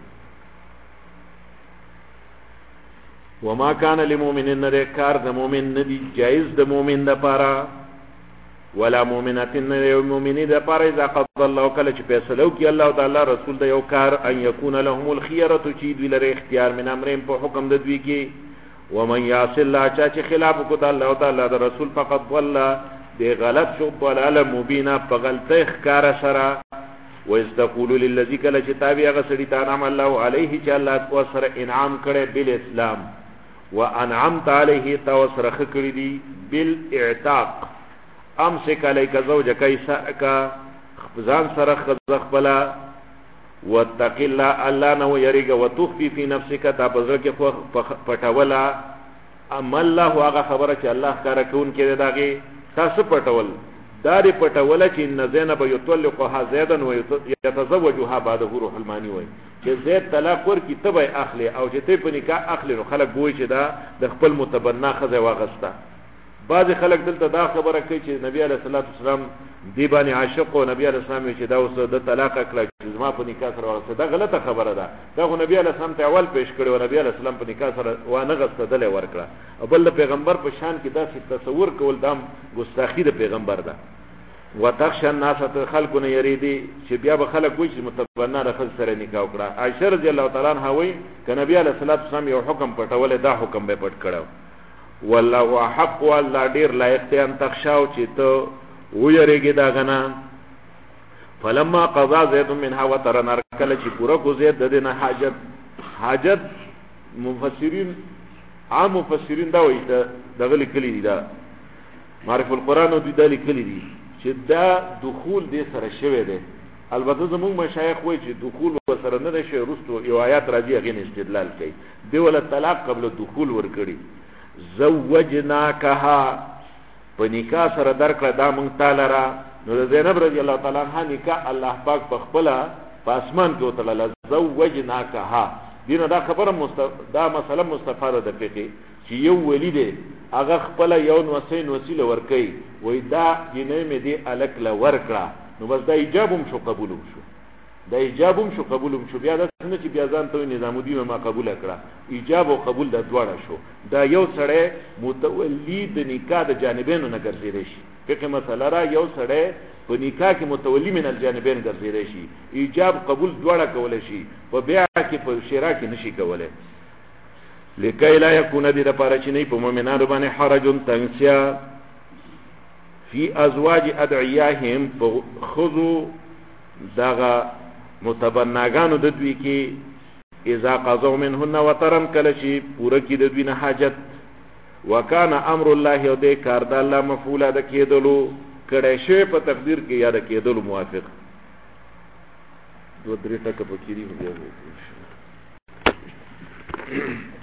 وما كان للمؤمنين ركار د مؤمن ندي جائز د مؤمن د پاره ولا مؤمنات المؤمنين د پاره اذا قضى الله کله چې فیصله وکي الله تعالی رسول د یو کار ان يكون لهم الخيره چې دوی لري اختیار من امرهم په حکم د دوی کې ومن يعص الله چې خلاف وکړ الله تعالی د رسول فقط ضل دی غلط شو ضلال مبینا په غلطه ښکار سره واستقول للذي کله چې تابع غسړی تا نام الله عليه چې الله کو سره انعام کړي بالاسلام وانعمت عليه توسرخ کړی دی بالاعتاق امسك عليك زوجك يساك خبزان سره خبلا واتق الله الله نو يريګه وتخفي في نفسك تابذر کې پټولا ام الله هغه خبره چې الله کار کوون کې داږي تاسو پټول داري پټوله چې ان زینب یطلقها زیدا ويتزوجها بعد روح المانی وای چې زید طلاق ورکی تبع اخلي او چې ته په نکاح اخلي نو خلک وای چې دا د خپل متبنا خزه واغسته بعض خلک دلته دا خبره کوي چې نبی علیه الصلاۃ والسلام دی باندې عاشق او نبی علیه السلام چې دا اوس د طلاق کړه چې ما په نکاح سره واغسته دا غلطه خبره ده دا خو نبی علیه السلام ته اول پیش کړو او نبی علیه السلام په نکاح سره وانه غسدل ورکړه او بل پیغمبر په شان کې دا تصور کول دام ګستاخی د پیغمبر ده وتخشى الناس خلقنا يريدي چې بیا به خلک وایي چې متبنا د خپل سره نکاح وکړه عائشه رضی الله تعالی عنها وایي ک نبی علیه الصلاۃ والسلام یو حکم پټول دا حکم به پټ کړو والله حق والله ډیر لایق ته ان تخشاو چې ته ويریږي دا غنا فلما قضى زيد منها وتر نار کله چې پورا کو زید د دینه حاجت مفسرین عام مفسرین دا وایي دغه لیکلي دي دا معرف القرآن او د لیکلي دي چې دا دخول دې سره شوی دی البته زموږ مشایخ وایي چې دخول سره نه دی شوی رستو یو آیات راځي هغه استدلال کوي دی ولا طلاق قبل الدخول ورکړي زوجناکها په نکاح سره درکړه دا مونږ تعالی را نو زینب رضی الله تعالی عنها نکاح الله پاک په خپل پاسمان کې وتړل زوجناکها دینه دا خبره دا مسله مستفاده ده پکې چې یو ولی دی هغه خپل یو وسیله ورکي وای دا جنې مې دی الک لا ورکړه نو بس دا ایجابم شو قبولم شو دا ایجابم شو قبولم شو بیا د څنګه چې بیا ځان ته نظام الدین ما قبول کړه ایجاب او قبول د دواړه شو دا یو سړی متولی د نکاح د جانبینو نه ګرځیدي شي فقه مسله را یو سړی په نکاح کې متولی من الجانبین ګرځیدي شي ایجاب قبول دواړه کول شي په بیع کې په شراء کې نشي کولای لکی لا یکون دی دپاره چې نه په مؤمنانو باندې حرج تنگسیا فی ازواج ادعیاهم په خذو دغه متبناګانو د دوی کې اذا قضوا منهن وترن کله چې پوره کې د دوی نه حاجت وکانه امر الله او دې کار د الله مفعوله د کېدلو کړه شی په تقدیر کې یا د کېدلو موافق دو درې ټکه پکې دی